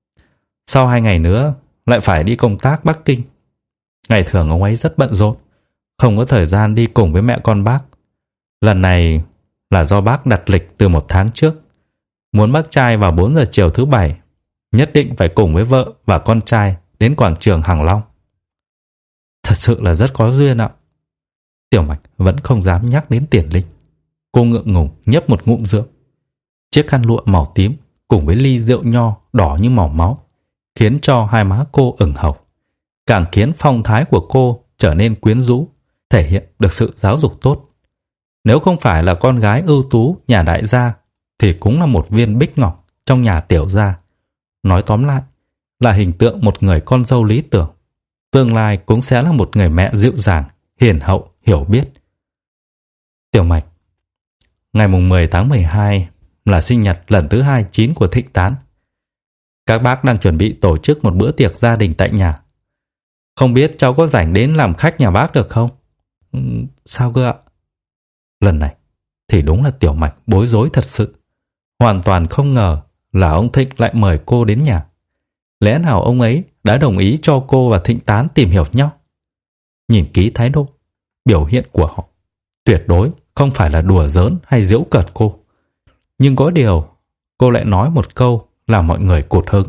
Sau hai ngày nữa lại phải đi công tác Bắc Kinh. Ngày thường ông ấy rất bận rộn, không có thời gian đi cùng với mẹ con bác. Lần này là do bác đặt lịch từ một tháng trước. Muốn bác trai vào bốn giờ chiều thứ bảy nhất định phải cùng với vợ và con trai đến quảng trường Hàng Long. Thật sự là rất có duyên ạ. Tiểu Mạch vẫn không dám nhắc đến Tiền Linh. Cô ngượng ngùng nhấp một ngụm rượu. Chiếc khăn lụa màu tím cùng với ly rượu nho đỏ như màu máu khiến cho hai má cô ửng hồng, càng khiến phong thái của cô trở nên quyến rũ, thể hiện được sự giáo dục tốt. Nếu không phải là con gái ưu tú nhà đại gia thì cũng là một viên bích ngọc trong nhà tiểu gia. Nói tóm lại là hình tượng một người con dâu lý tưởng. Tương lai cũng sẽ là một người mẹ dịu dàng, hiền hậu, hiểu biết. Tiểu Mạch, ngày mùng mười tháng mười hai là sinh nhật lần thứ hai mươi chín của Thịnh Tán. Các bác đang chuẩn bị tổ chức một bữa tiệc gia đình tại nhà. Không biết cháu có rảnh đến làm khách nhà bác được không? Ừ, sao cơ ạ? Lần này thì đúng là Tiểu Mạch bối rối thật sự. Hoàn toàn không ngờ là ông Thịnh lại mời cô đến nhà. Lẽ nào ông ấy đã đồng ý cho cô và Thịnh Tán tìm hiểu nhau? Nhìn kỹ thái độ, biểu hiện của họ, tuyệt đối không phải là đùa giỡn hay giễu cợt cô. Nhưng có điều, cô lại nói một câu làm mọi người cụt hứng.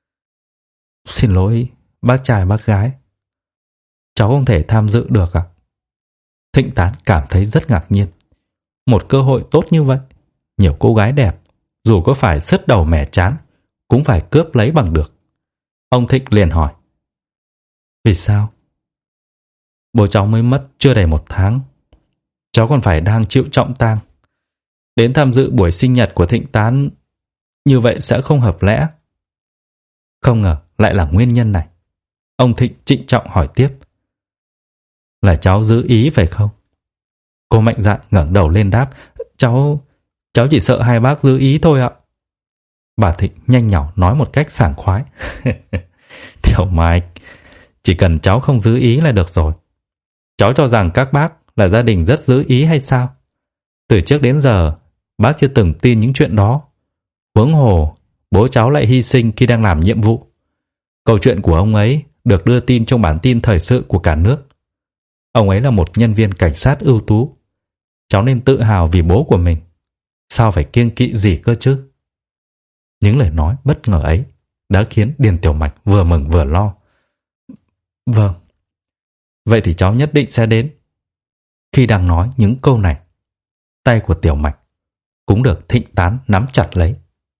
Xin lỗi, bác trai bác gái. Cháu không thể tham dự được à? Thịnh Tán cảm thấy rất ngạc nhiên. Một cơ hội tốt như vậy, nhiều cô gái đẹp, dù có phải sứt đầu mẻ trán, cũng phải cướp lấy bằng được. Ông Thịnh liền hỏi: Vì sao? Bố cháu mới mất chưa đầy một tháng. Cháu còn phải đang chịu trọng tang. đến tham dự buổi sinh nhật của Thịnh Tán, như vậy sẽ không hợp lẽ. Không ngờ lại là nguyên nhân này. Ông Thịnh trịnh trọng hỏi tiếp. Là cháu giữ ý phải không? Cô mạnh dạn ngẩng đầu lên đáp. Cháu, cháu chỉ sợ hai bác giữ ý thôi ạ. Bà Thịnh nhanh nhảu nói một cách sảng khoái. Tiểu Mạch, chỉ cần cháu không giữ ý là được rồi. Cháu cho rằng các bác là gia đình rất giữ ý hay sao? Từ trước đến giờ, bác chưa từng tin những chuyện đó. Huống hồ, bố cháu lại hy sinh khi đang làm nhiệm vụ. Câu chuyện của ông ấy được đưa tin trong bản tin thời sự của cả nước. Ông ấy là một nhân viên cảnh sát ưu tú. Cháu nên tự hào vì bố của mình. Sao phải kiêng kỵ gì cơ chứ? Những lời nói bất ngờ ấy đã khiến Điền Tiểu Mạch vừa mừng vừa lo. Vâng, vậy thì cháu nhất định sẽ đến. Khi đang nói những câu này, tay của Tiểu Mạch cũng được Thịnh Tán nắm chặt lấy.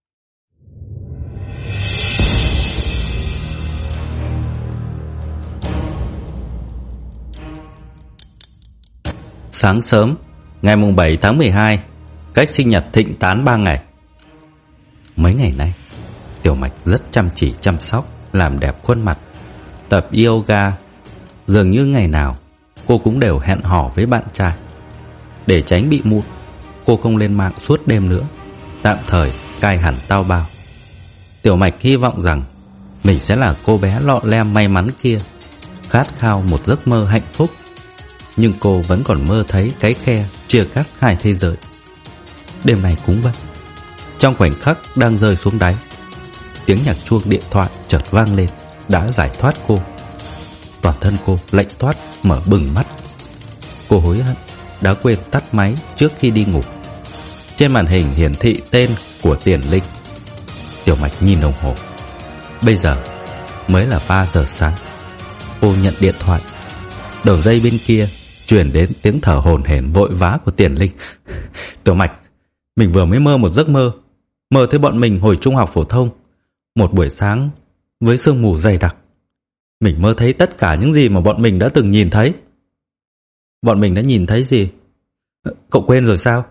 Sáng sớm, ngày mùng bảy tháng mười hai, cách sinh nhật Thịnh Tán ba ngày. Mấy ngày nay, Tiểu Mạch rất chăm chỉ chăm sóc, làm đẹp khuôn mặt, tập yoga. Dường như ngày nào cô cũng đều hẹn hò với bạn trai. Để tránh bị mụn, cô không lên mạng suốt đêm nữa, tạm thời cai hẳn tao bao. Tiểu Mạch hy vọng rằng mình sẽ là cô bé lọ lem may mắn kia, khát khao một giấc mơ hạnh phúc. Nhưng cô vẫn còn mơ thấy cái khe chia cắt hai thế giới. Đêm này cũng vậy. Trong khoảnh khắc đang rơi xuống đáy, tiếng nhạc chuông điện thoại chợt vang lên, đã giải thoát cô. Toàn thân cô lạnh toát, mở bừng mắt. Cô hối hận đã quên tắt máy trước khi đi ngủ. Trên màn hình hiển thị tên của Tiền Linh. Tiểu Mạch nhìn đồng hồ. Bây giờ mới là ba giờ sáng. Cô nhận điện thoại. Đầu dây bên kia truyền đến tiếng thở hổn hển vội vã của Tiền Linh. Tiểu Mạch, mình vừa mới mơ một giấc mơ. Mơ thấy bọn mình hồi trung học phổ thông, một buổi sáng với sương mù dày đặc. Mình mơ thấy tất cả những gì mà bọn mình đã từng nhìn thấy. Bọn mình đã nhìn thấy gì? Cậu quên rồi sao?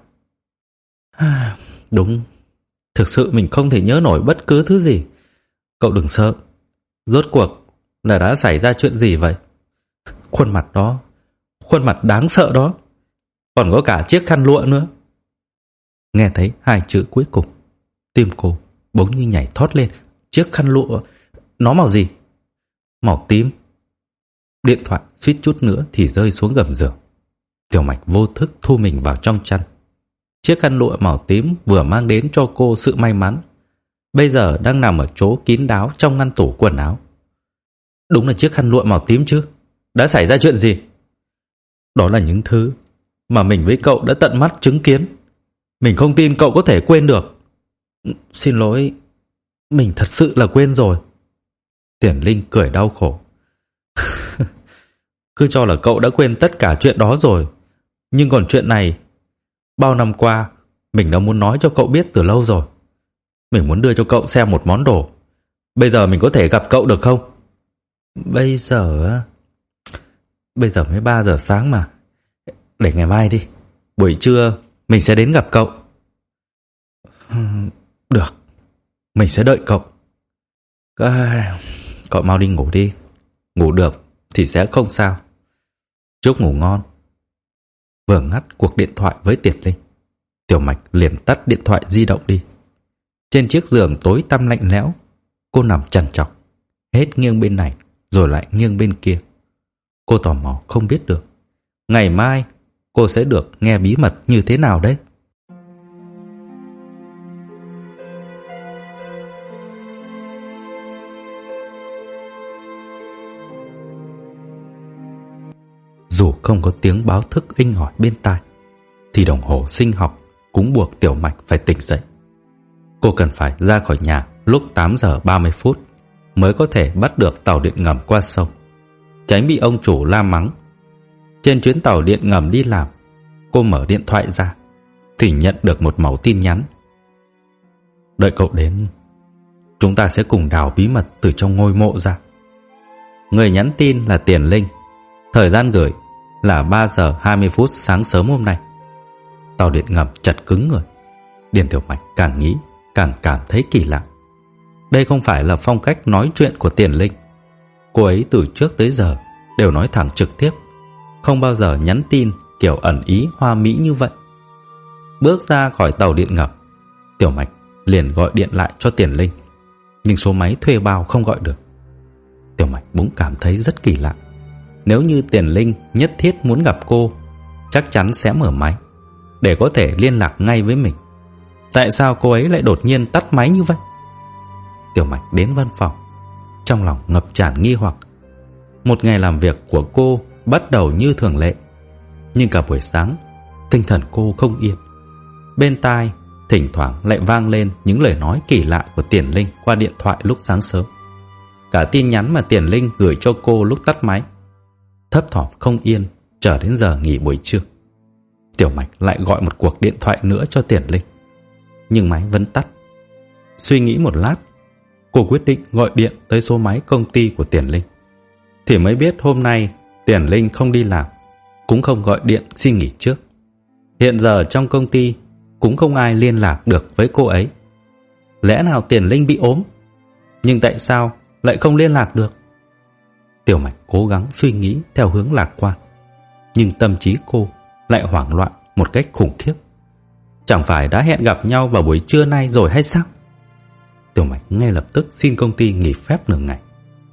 Đúng, thực sự mình không thể nhớ nổi bất cứ thứ gì. Cậu đừng sợ. Rốt cuộc là đã xảy ra chuyện gì vậy? Khuôn mặt đó, khuôn mặt đáng sợ đó, còn có cả chiếc khăn lụa nữa. Nghe thấy hai chữ cuối cùng, tim cô bỗng như nhảy thót lên. Chiếc khăn lụa, nó màu gì? Màu tím. Điện thoại suýt chút nữa thì rơi xuống gầm giường. Tiểu Mạch vô thức thu mình vào trong chăn. Chiếc khăn lụa màu tím vừa mang đến cho cô sự may mắn, bây giờ đang nằm ở chỗ kín đáo trong ngăn tủ quần áo. Đúng là chiếc khăn lụa màu tím chứ. Đã xảy ra chuyện gì? Đó là những thứ mà mình với cậu đã tận mắt chứng kiến. Mình không tin cậu có thể quên được. Xin lỗi, mình thật sự là quên rồi. Tiền Linh cười đau khổ. Cứ cho là cậu đã quên tất cả chuyện đó rồi. Nhưng còn chuyện này, bao năm qua mình đã muốn nói cho cậu biết từ lâu rồi. Mình muốn đưa cho cậu xem một món đồ. Bây giờ mình có thể gặp cậu được không? Bây giờ... Bây giờ mới ba giờ sáng mà. Để ngày mai đi. Buổi trưa mình sẽ đến gặp cậu. Được, mình sẽ đợi cậu. Cậu mau đi ngủ đi. Ngủ được thì sẽ không sao. Chúc ngủ ngon. Vừa ngắt cuộc điện thoại với Tiền Linh, Tiểu Mạch liền tắt điện thoại di động đi. Trên chiếc giường tối tăm lạnh lẽo, cô nằm trằn trọc, hết nghiêng bên này rồi lại nghiêng bên kia. Cô tò mò không biết được ngày mai cô sẽ được nghe bí mật như thế nào đấy. Dù không có tiếng báo thức inh ỏi bên tai, thì đồng hồ sinh học cũng buộc Tiểu Mạch phải tỉnh dậy. Cô cần phải ra khỏi nhà lúc tám giờ ba mươi phút mới có thể bắt được tàu điện ngầm qua sông, tránh bị ông chủ la mắng. Trên chuyến tàu điện ngầm đi làm, cô mở điện thoại ra thì nhận được một mẩu tin nhắn. Đợi cậu đến, chúng ta sẽ cùng đào bí mật từ trong ngôi mộ ra. Người nhắn tin là Tiền Linh. Thời gian gửi là ba giờ hai mươi phút sáng sớm hôm nay. Tàu điện ngầm chật cứng người Điền Tiểu Mạch càng nghĩ càng cảm thấy kỳ lạ. Đây không phải là phong cách nói chuyện của Tiền Linh. Cô ấy từ trước tới giờ đều nói thẳng trực tiếp, không bao giờ nhắn tin kiểu ẩn ý hoa mỹ như vậy. Bước ra khỏi tàu điện ngầm, Tiểu Mạch liền gọi điện lại cho Tiền Linh, nhưng số máy thuê bao không gọi được. Tiểu Mạch bỗng cảm thấy rất kỳ lạ. Nếu như Tiền Linh nhất thiết muốn gặp cô, chắc chắn sẽ mở máy để có thể liên lạc ngay với mình. Tại sao cô ấy lại đột nhiên tắt máy như vậy? Tiểu Mạch đến văn phòng, trong lòng ngập tràn nghi hoặc. Một ngày làm việc của cô bắt đầu như thường lệ, nhưng cả buổi sáng tinh thần cô không yên. Bên tai thỉnh thoảng lại vang lên những lời nói kỳ lạ của Tiền Linh qua điện thoại lúc sáng sớm. Cả tin nhắn mà Tiền Linh gửi cho cô lúc tắt máy. Thấp thỏm không yên chờ đến giờ nghỉ buổi trưa, Tiểu Mạch lại gọi một cuộc điện thoại nữa cho Tiền Linh, nhưng máy vẫn tắt. Suy nghĩ một lát, cô quyết định gọi điện tới số máy công ty của Tiền Linh. Thì mới biết hôm nay Tiền Linh không đi làm, cũng không gọi điện xin nghỉ trước. Hiện giờ trong công ty cũng không ai liên lạc được với cô ấy. Lẽ nào Tiền Linh bị ốm? Nhưng tại sao lại không liên lạc được? Tiểu Mạch cố gắng suy nghĩ theo hướng lạc quan, nhưng tâm trí cô lại hoảng loạn một cách khủng khiếp. Chẳng phải đã hẹn gặp nhau vào buổi trưa nay rồi hay sao? Tiểu Mạch ngay lập tức xin công ty nghỉ phép nửa ngày.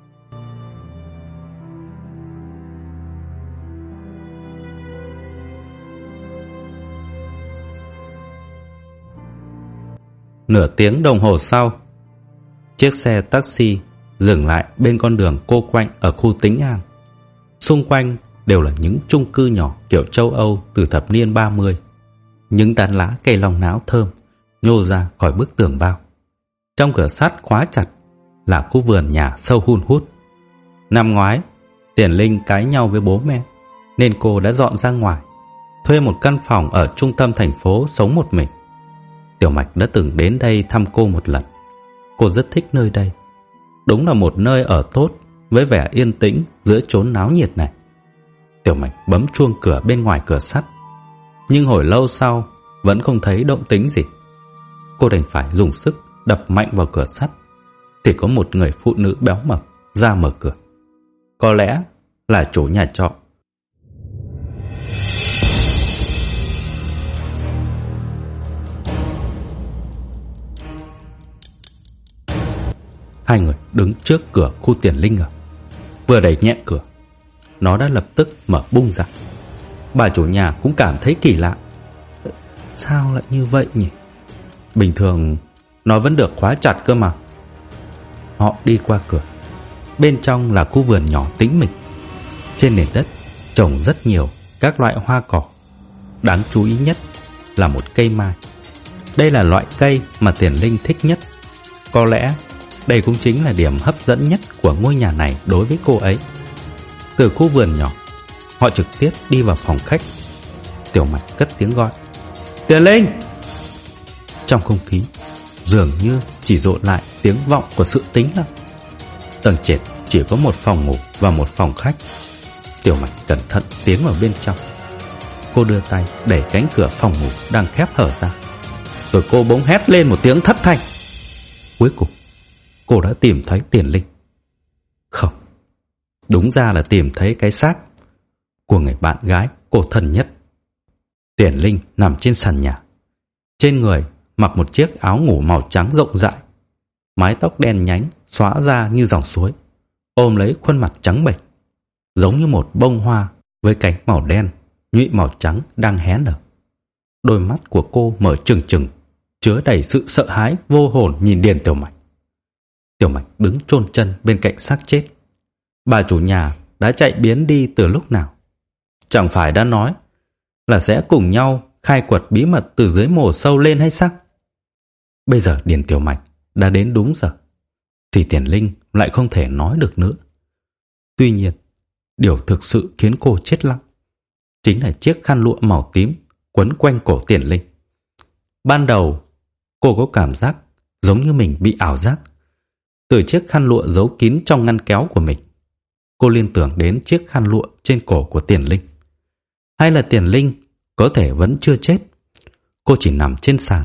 Nửa tiếng đồng hồ sau, chiếc xe taxi dừng lại bên con đường cô quạnh ở khu Tĩnh An. Xung quanh đều là những chung cư nhỏ kiểu châu Âu từ thập niên ba mươi. Những tán lá cây long não thơm nhô ra khỏi bức tường bao. Trong cửa sắt khóa chặt là khu vườn nhà sâu hun hút. Năm ngoái, Tiền Linh cãi nhau với bố mẹ, nên cô đã dọn ra ngoài, thuê một căn phòng ở trung tâm thành phố sống một mình. Tiểu Mạch đã từng đến đây thăm cô một lần. Cô rất thích nơi đây. Đúng là một nơi ở tốt với vẻ yên tĩnh giữa chốn náo nhiệt này. Tiểu Mạch bấm chuông cửa bên ngoài cửa sắt, nhưng hồi lâu sau vẫn không thấy động tĩnh gì. Cô đành phải dùng sức đập mạnh vào cửa sắt, thì có một người phụ nữ béo mập ra mở cửa. Có lẽ là chủ nhà trọ. Hai người đứng trước cửa khu Tiền Linh ở. Vừa đẩy nhẹ cửa, nó đã lập tức mở bung ra. Bà chủ nhà cũng cảm thấy kỳ lạ. Sao lại như vậy nhỉ? Bình thường nó vẫn được khóa chặt cơ mà. Họ đi qua cửa. Bên trong là khu vườn nhỏ tĩnh mịch. Trên nền đất trồng rất nhiều các loại hoa cỏ. Đáng chú ý nhất là một cây mai. Đây là loại cây mà Tiền Linh thích nhất. Có lẽ đây cũng chính là điểm hấp dẫn nhất của ngôi nhà này đối với cô ấy. Từ khu vườn nhỏ, họ trực tiếp đi vào phòng khách. Tiểu Mạch cất tiếng gọi: Tiền Linh! Trong không khí dường như chỉ dội lại tiếng vọng của sự tĩnh lặng. Tầng trệt chỉ có một phòng ngủ và một phòng khách. Tiểu Mạch cẩn thận tiến vào bên trong. Cô đưa tay đẩy cánh cửa phòng ngủ đang khép hở ra, rồi cô bỗng hét lên một tiếng thất thanh. Cuối cùng cô đã tìm thấy Tiền Linh. Không, đúng ra là tìm thấy cái xác của người bạn gái cô thân nhất. Tiền Linh nằm trên sàn nhà. Trên người mặc một chiếc áo ngủ màu trắng rộng rãi, mái tóc đen nhánh xõa ra như dòng suối, ôm lấy khuôn mặt trắng bệch, giống như một bông hoa với cánh màu đen, nhụy màu trắng đang hé nở. Đôi mắt của cô mở trừng trừng, chứa đầy sự sợ hãi vô hồn nhìn Điền Tiểu Mạch. Tiểu Mạch đứng chôn chân bên cạnh xác chết. Bà chủ nhà đã chạy biến đi từ lúc nào? Chẳng phải đã nói là sẽ cùng nhau khai quật bí mật từ dưới mồ sâu lên hay sao? Bây giờ Điền Tiểu Mạch đã đến đúng giờ, thì Tiền Linh lại không thể nói được nữa. Tuy nhiên, điều thực sự khiến cô chết lặng chính là chiếc khăn lụa màu tím quấn quanh cổ Tiền Linh. Ban đầu, cô có cảm giác giống như mình bị ảo giác. Từ chiếc khăn lụa giấu kín trong ngăn kéo của mình, cô liên tưởng đến chiếc khăn lụa trên cổ của Tiền Linh. Hay là Tiền Linh có thể vẫn chưa chết? Cô chỉ nằm trên sàn,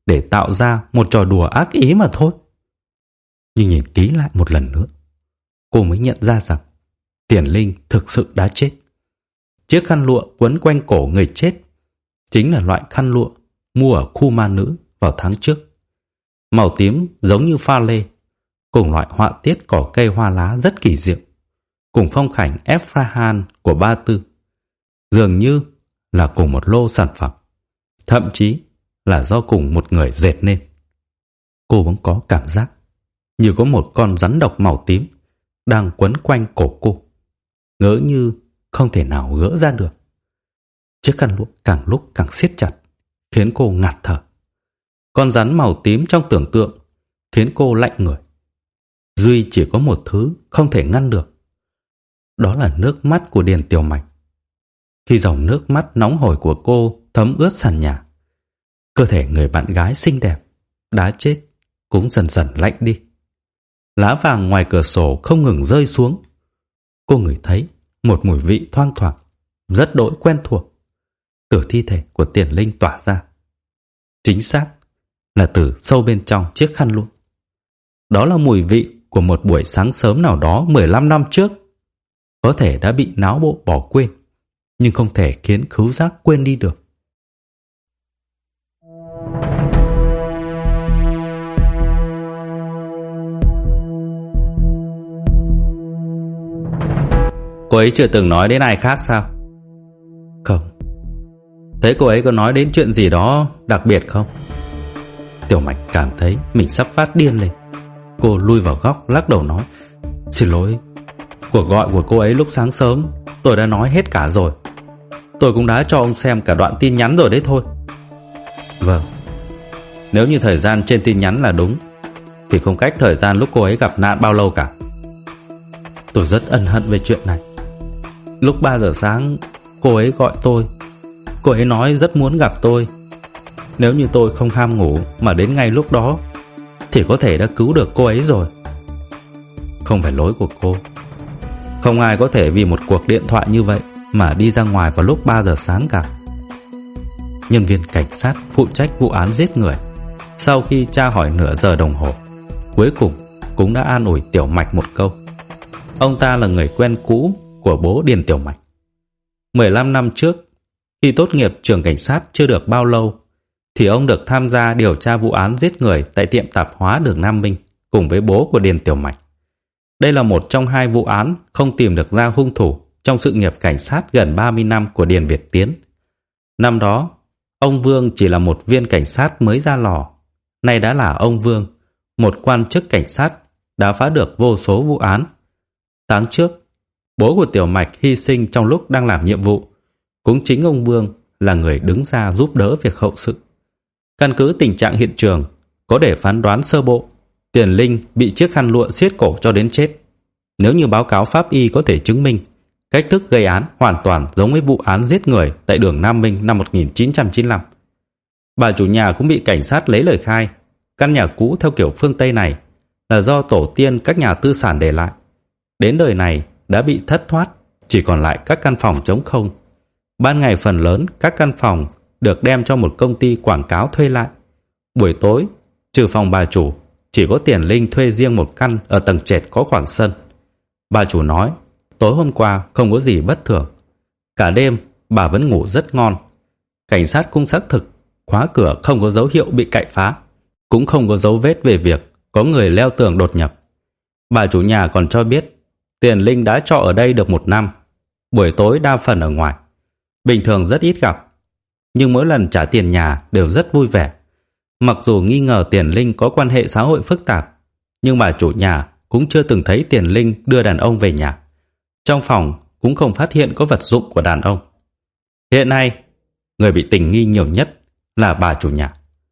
để tạo ra một trò đùa ác ý mà thôi. Nhưng nhìn kỹ lại một lần nữa, cô mới nhận ra rằng Tiền Linh thực sự đã chết. Chiếc khăn lụa quấn quanh cổ người chết chính là loại khăn lụa mua ở khu ma nữ vào tháng trước. Màu tím giống như pha lê, cùng loại họa tiết cỏ cây hoa lá rất kỳ diệu, cùng phong cảnh Ephrahan của Ba Tư, dường như là cùng một lô sản phẩm, thậm chí là do cùng một người dệt nên. Cô bỗng có cảm giác như có một con rắn độc màu tím đang quấn quanh cổ cô, ngỡ như không thể nào gỡ ra được. Chiếc khăn lụa càng lúc càng siết chặt, khiến cô ngạt thở. Con rắn màu tím trong tưởng tượng khiến cô lạnh người. Duy chỉ có một thứ không thể ngăn được, đó là nước mắt của Điền Tiểu Mạch. Khi dòng nước mắt nóng hổi của cô thấm ướt sàn nhà, cơ thể người bạn gái xinh đẹp đã chết cũng dần dần lạnh đi. Lá vàng ngoài cửa sổ không ngừng rơi xuống. Cô ngửi thấy một mùi vị thoang thoảng rất đỗi quen thuộc từ thi thể của Tiền Linh tỏa ra. Chính xác là từ sâu bên trong chiếc khăn lụa. Đó là mùi vị của một buổi sáng sớm nào đó mười lăm năm trước. Có thể đã bị não bộ bỏ quên, nhưng không thể khiến khứu giác quên đi được. Cô ấy chưa từng nói đến ai khác sao? Không. Thế cô ấy có nói đến chuyện gì đó đặc biệt không? Tiểu Mạch cảm thấy mình sắp phát điên lên. Cô lui vào góc lắc đầu nói: Xin lỗi, cuộc gọi của cô ấy lúc sáng sớm tôi đã nói hết cả rồi. Tôi cũng đã cho ông xem cả đoạn tin nhắn rồi đấy thôi. Vâng. Nếu như thời gian trên tin nhắn là đúng thì không cách thời gian lúc cô ấy gặp nạn bao lâu cả. Tôi rất ân hận về chuyện này. Lúc ba giờ sáng cô ấy gọi tôi. Cô ấy nói rất muốn gặp tôi. Nếu như tôi không ham ngủ mà đến ngay lúc đó thì có thể đã cứu được cô ấy rồi. Không phải lỗi của cô. Không ai có thể vì một cuộc điện thoại như vậy mà đi ra ngoài vào lúc ba giờ sáng cả. Nhân viên cảnh sát phụ trách vụ án giết người, sau khi tra hỏi nửa giờ đồng hồ, cuối cùng cũng đã an ủi Tiểu Mạch một câu. Ông ta là người quen cũ của bố Điền Tiểu Mạch. mười lăm năm trước, khi tốt nghiệp trường cảnh sát chưa được bao lâu, thì ông được tham gia điều tra vụ án giết người tại tiệm tạp hóa đường Nam Minh cùng với bố của Điền Tiểu Mạch. Đây là một trong hai vụ án không tìm được ra hung thủ trong sự nghiệp cảnh sát gần ba mươi năm của Điền Việt Tiến. Năm đó, ông Vương chỉ là một viên cảnh sát mới ra lò. Nay đã là ông Vương, một quan chức cảnh sát, đã phá được vô số vụ án. Tháng trước, bố của Tiểu Mạch hy sinh trong lúc đang làm nhiệm vụ. Cũng chính ông Vương là người đứng ra giúp đỡ việc hậu sự. Căn cứ tình trạng hiện trường, có thể phán đoán sơ bộ, Tiền Linh bị chiếc khăn lụa siết cổ cho đến chết. Nếu như báo cáo pháp y có thể chứng minh, cách thức gây án hoàn toàn giống với vụ án giết người tại đường Nam Minh năm một nghìn chín trăm chín mươi lăm. Bà chủ nhà cũng bị cảnh sát lấy lời khai. Căn nhà cũ theo kiểu phương Tây này là do tổ tiên các nhà tư sản để lại. Đến đời này đã bị thất thoát, chỉ còn lại các căn phòng trống không. Ban ngày phần lớn các căn phòng được đem cho một công ty quảng cáo thuê lại. Buổi tối, trừ phòng bà chủ, chỉ có Tiền Linh thuê riêng một căn ở tầng trệt có khoảng sân. Bà chủ nói, tối hôm qua không có gì bất thường. Cả đêm, bà vẫn ngủ rất ngon. Cảnh sát cũng xác thực, khóa cửa không có dấu hiệu bị cậy phá, cũng không có dấu vết về việc có người leo tường đột nhập. Bà chủ nhà còn cho biết, Tiền Linh đã trọ ở đây được một năm, buổi tối đa phần ở ngoài. Bình thường rất ít gặp, nhưng mỗi lần trả tiền nhà đều rất vui vẻ. Mặc dù nghi ngờ Tiền Linh có quan hệ xã hội phức tạp, nhưng bà chủ nhà cũng chưa từng thấy Tiền Linh đưa đàn ông về nhà. Trong phòng cũng không phát hiện có vật dụng của đàn ông. Hiện nay, người bị tình nghi nhiều nhất là bà chủ nhà.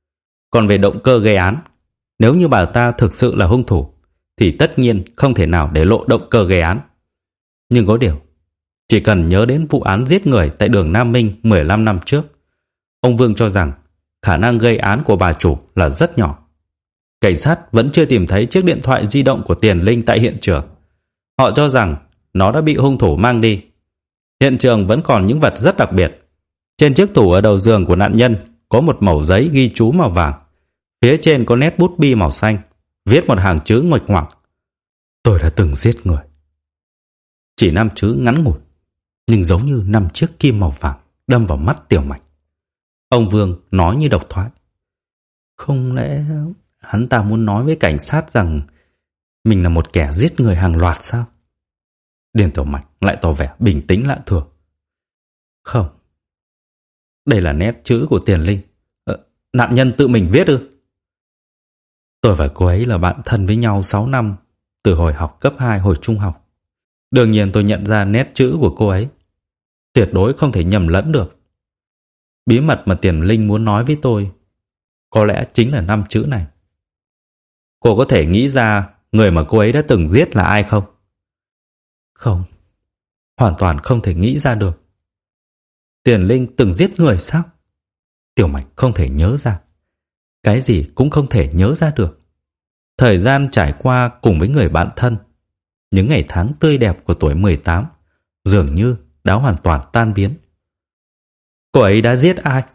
Còn về động cơ gây án, nếu như bà ta thực sự là hung thủ, thì tất nhiên không thể nào để lộ động cơ gây án. Nhưng có điều, chỉ cần nhớ đến vụ án giết người tại đường Nam Minh mười lăm năm trước, ông Vương cho rằng khả năng gây án của bà chủ là rất nhỏ. Cảnh sát vẫn chưa tìm thấy chiếc điện thoại di động của Tiền Linh tại hiện trường. Họ cho rằng nó đã bị hung thủ mang đi. Hiện trường vẫn còn những vật rất đặc biệt. Trên chiếc tủ ở đầu giường của nạn nhân có một mẩu giấy ghi chú màu vàng. Phía trên có nét bút bi màu xanh, viết một hàng chữ ngoạch ngoạc: tôi đã từng giết người. Chỉ năm chữ ngắn ngủi, nhưng giống như năm chiếc kim màu vàng đâm vào mắt Tiểu Mạch. Ông Vương nói như độc thoại: không lẽ hắn ta muốn nói với cảnh sát rằng mình là một kẻ giết người hàng loạt sao? Điền Tiểu Mạch lại tỏ vẻ bình tĩnh lạ thường: không, đây là nét chữ của Tiền Linh. ờ, Nạn nhân tự mình viết ư? Tôi và cô ấy là bạn thân với nhau sáu năm, từ hồi học cấp hai hồi trung học. Đương nhiên tôi nhận ra nét chữ của cô ấy, tuyệt đối không thể nhầm lẫn được. Bí mật mà Tiền Linh muốn nói với tôi có lẽ chính là năm chữ này. Cô có thể nghĩ ra người mà cô ấy đã từng giết là ai không? Không, hoàn toàn không thể nghĩ ra được. Tiền Linh từng giết người sao? Tiểu Mạch không thể nhớ ra, cái gì cũng không thể nhớ ra được. Thời gian trải qua cùng với người bạn thân, những ngày tháng tươi đẹp của tuổi mười tám dường như đã hoàn toàn tan biến. Cô ấy đã giết ai?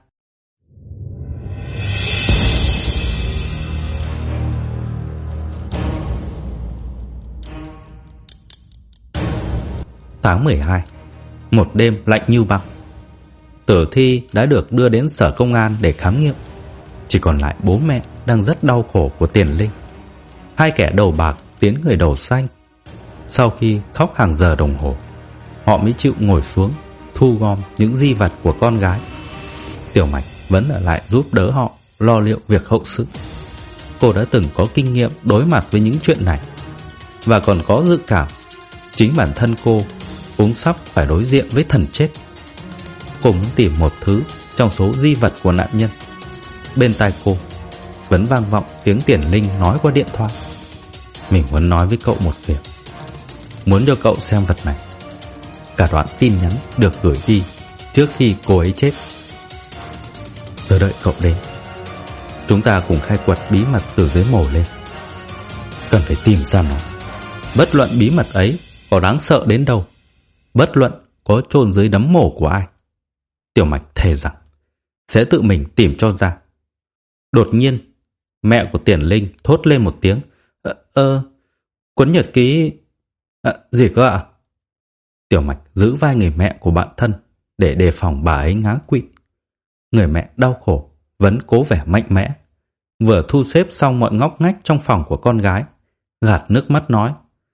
Tháng mười hai, một đêm lạnh như băng. Tử thi đã được đưa đến sở công an để khám nghiệm. Chỉ còn lại bố mẹ đang rất đau khổ của Tiền Linh. Hai kẻ đầu bạc tiến người đầu xanh. Sau khi khóc hàng giờ đồng hồ, họ mới chịu ngồi xuống thu gom những di vật của con gái. Tiểu Mạch vẫn ở lại giúp đỡ họ lo liệu việc hậu sự. Cô đã từng có kinh nghiệm đối mặt với những chuyện này, và còn có dự cảm chính bản thân cô cũng sắp phải đối diện với thần chết. Cô muốn tìm một thứ trong số di vật của nạn nhân. Bên tai cô vẫn vang vọng tiếng Tiền Linh nói qua điện thoại: mình muốn nói với cậu một việc, muốn cho cậu xem vật này. Cả đoạn tin nhắn được gửi đi trước khi cô ấy chết. Tớ đợi cậu đến, chúng ta cùng khai quật bí mật từ dưới mồ lên. Cần phải tìm ra nó. Bất luận bí mật ấy có đáng sợ đến đâu, bất luận có chôn dưới đấm mồ của ai, Tiểu Mạch thề rằng sẽ tự mình tìm cho ra. Đột nhiên, mẹ của Tiền Linh thốt lên một tiếng: Ơ, ơ cuốn nhật ký... À, gì cơ ạ? Tiểu Mạch giữ vai người mẹ của bạn thân để đề phòng bà ấy ngã quỵ. Người mẹ đau khổ vẫn cố vẻ mạnh mẽ, vừa thu xếp xong mọi ngóc ngách trong phòng của con gái, gạt nước mắt nói: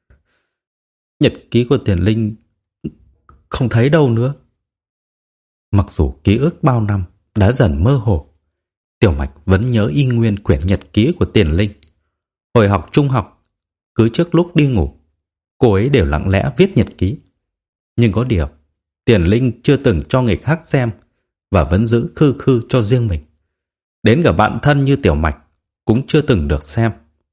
nhật ký của Tiền Linh không thấy đâu nữa. Mặc dù ký ức bao năm đã dần mơ hồ, Tiểu Mạch vẫn nhớ y nguyên quyển nhật ký của Tiền Linh. Hồi học trung học, cứ trước lúc đi ngủ, cô ấy đều lặng lẽ viết nhật ký. Nhưng có điều, Tiền Linh chưa từng cho người khác xem và vẫn giữ khư khư cho riêng mình. Đến cả bạn thân như Tiểu Mạch cũng chưa từng được xem.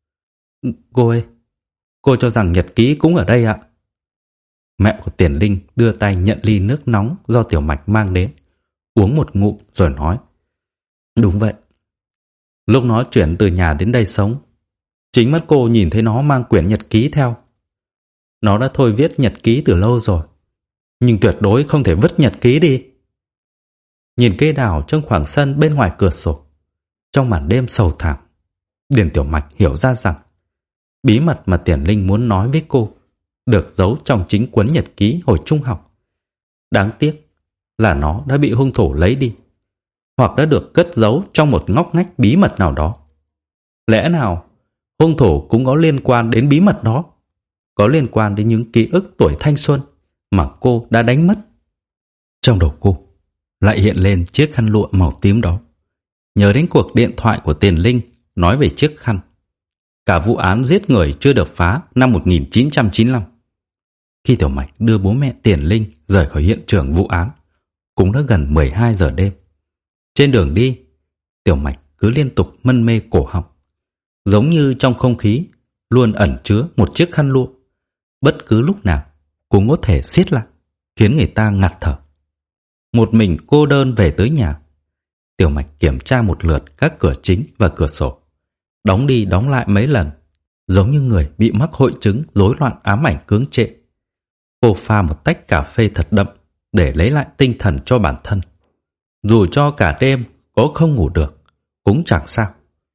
Cô ơi, cô cho rằng nhật ký cũng ở đây ạ? Mẹ của Tiền Linh đưa tay nhận ly nước nóng do Tiểu Mạch mang đến, uống một ngụm rồi nói: đúng vậy. Lúc nó chuyển từ nhà đến đây sống, chính mắt cô nhìn thấy nó mang quyển nhật ký theo. Nó đã thôi viết nhật ký từ lâu rồi, nhưng tuyệt đối không thể vứt nhật ký đi. Nhìn cây đào trong khoảng sân bên ngoài cửa sổ, trong màn đêm sầu thảm, Điền Tiểu Mạch hiểu ra rằng bí mật mà Tiền Linh muốn nói với cô được giấu trong chính cuốn nhật ký hồi trung học. Đáng tiếc là nó đã bị hung thủ lấy đi, hoặc đã được cất giấu trong một ngóc ngách bí mật nào đó. Lẽ nào hung thủ cũng có liên quan đến bí mật đó, có liên quan đến những ký ức tuổi thanh xuân mà cô đã đánh mất? Trong đầu cô lại hiện lên chiếc khăn lụa màu tím đó, nhớ đến cuộc điện thoại của Tiền Linh nói về chiếc khăn. Cả vụ án giết người chưa được phá năm một nghìn chín trăm chín mươi lăm. Khi Tiểu Mạch đưa bố mẹ Tiền Linh rời khỏi hiện trường vụ án, cũng đã gần mười hai giờ đêm. Trên đường đi, Tiểu Mạch cứ liên tục mân mê cổ họng, giống như trong không khí luôn ẩn chứa một chiếc khăn lụa, bất cứ lúc nào cũng có thể siết lại, khiến người ta ngạt thở. Một mình cô đơn về tới nhà, Tiểu Mạch kiểm tra một lượt các cửa chính và cửa sổ, đóng đi đóng lại mấy lần, giống như người bị mắc hội chứng rối loạn ám ảnh cưỡng trệ. Cô pha một tách cà phê thật đậm để lấy lại tinh thần cho bản thân. Dù cho cả đêm có không ngủ được cũng chẳng sao.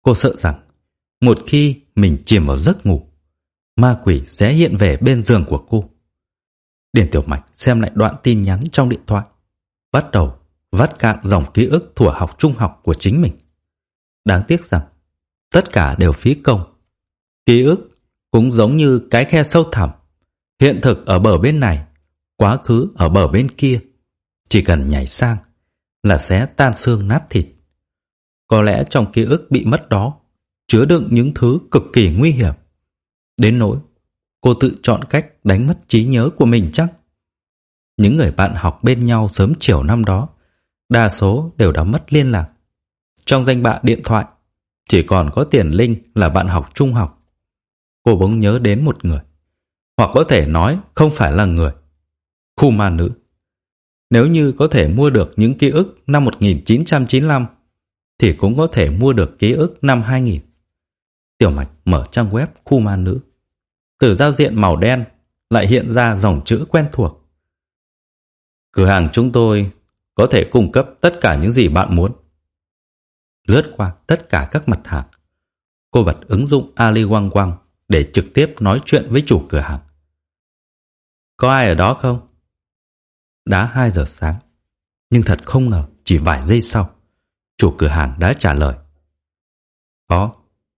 Cô sợ rằng một khi mình chìm vào giấc ngủ, ma quỷ sẽ hiện về bên giường của cô. Điền Tiểu Mạch xem lại đoạn tin nhắn trong điện thoại, bắt đầu vắt cạn dòng ký ức thuở học trung học của chính mình. Đáng tiếc rằng tất cả đều phí công. Ký ức cũng giống như cái khe sâu thẳm, hiện thực ở bờ bên này, quá khứ ở bờ bên kia. Chỉ cần nhảy sang là sẽ tan xương nát thịt. Có lẽ trong ký ức bị mất đó chứa đựng những thứ cực kỳ nguy hiểm, đến nỗi cô tự chọn cách đánh mất trí nhớ của mình chắc. Những người bạn học bên nhau sớm chiều năm đó, đa số đều đã mất liên lạc. Trong danh bạ điện thoại chỉ còn có Tiền Linh là bạn học trung học. Cô bỗng nhớ đến một người, hoặc có thể nói không phải là người, khu ma nữ. Nếu như có thể mua được những ký ức năm một nghìn chín trăm chín mươi lăm thì cũng có thể mua được ký ức năm hai nghìn. Tiểu Mạch mở trang web khu ma nữ. Từ giao diện màu đen lại hiện ra dòng chữ quen thuộc. Cửa hàng chúng tôi có thể cung cấp tất cả những gì bạn muốn. Lướt qua tất cả các mặt hàng, cô bật ứng dụng Ali Wang Wang để trực tiếp nói chuyện với chủ cửa hàng. Có ai ở đó không? Đã hai giờ sáng, nhưng thật không ngờ chỉ vài giây sau, chủ cửa hàng đã trả lời. Có.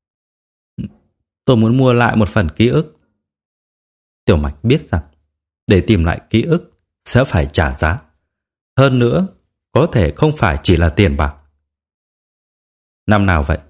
Tôi muốn mua lại một phần ký ức. Tiểu Mạch biết rằng để tìm lại ký ức sẽ phải trả giá. Hơn nữa, có thể không phải chỉ là tiền bạc. Năm nào vậy?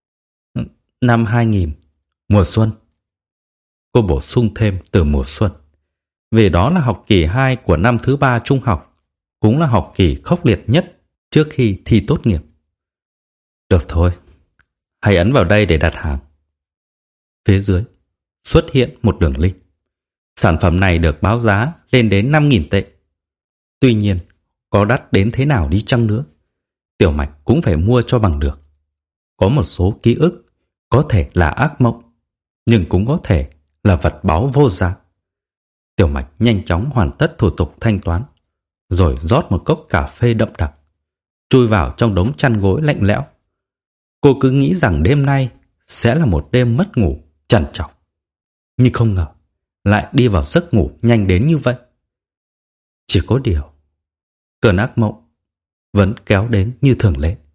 Năm hai nghìn, mùa xuân. Cô bổ sung thêm từ mùa xuân, vì đó là học kỳ hai của năm thứ ba trung học, cũng là học kỳ khốc liệt nhất trước khi thi tốt nghiệp. Được thôi, hãy ấn vào đây để đặt hàng. Phía dưới xuất hiện một đường link. Sản phẩm này được báo giá lên đến năm nghìn tệ. Tuy nhiên, có đắt đến thế nào đi chăng nữa, Tiểu Mạch cũng phải mua cho bằng được. Có một số ký ức có thể là ác mộng, nhưng cũng có thể là vật báu vô giá. Tiểu Mạch nhanh chóng hoàn tất thủ tục thanh toán, rồi rót một cốc cà phê đậm đặc, chui vào trong đống chăn gối lạnh lẽo. Cô cứ nghĩ rằng đêm nay sẽ là một đêm mất ngủ trằn trọc, nhưng không ngờ lại đi vào giấc ngủ nhanh đến như vậy. Chỉ có điều, cơn ác mộng vẫn kéo đến như thường lệ.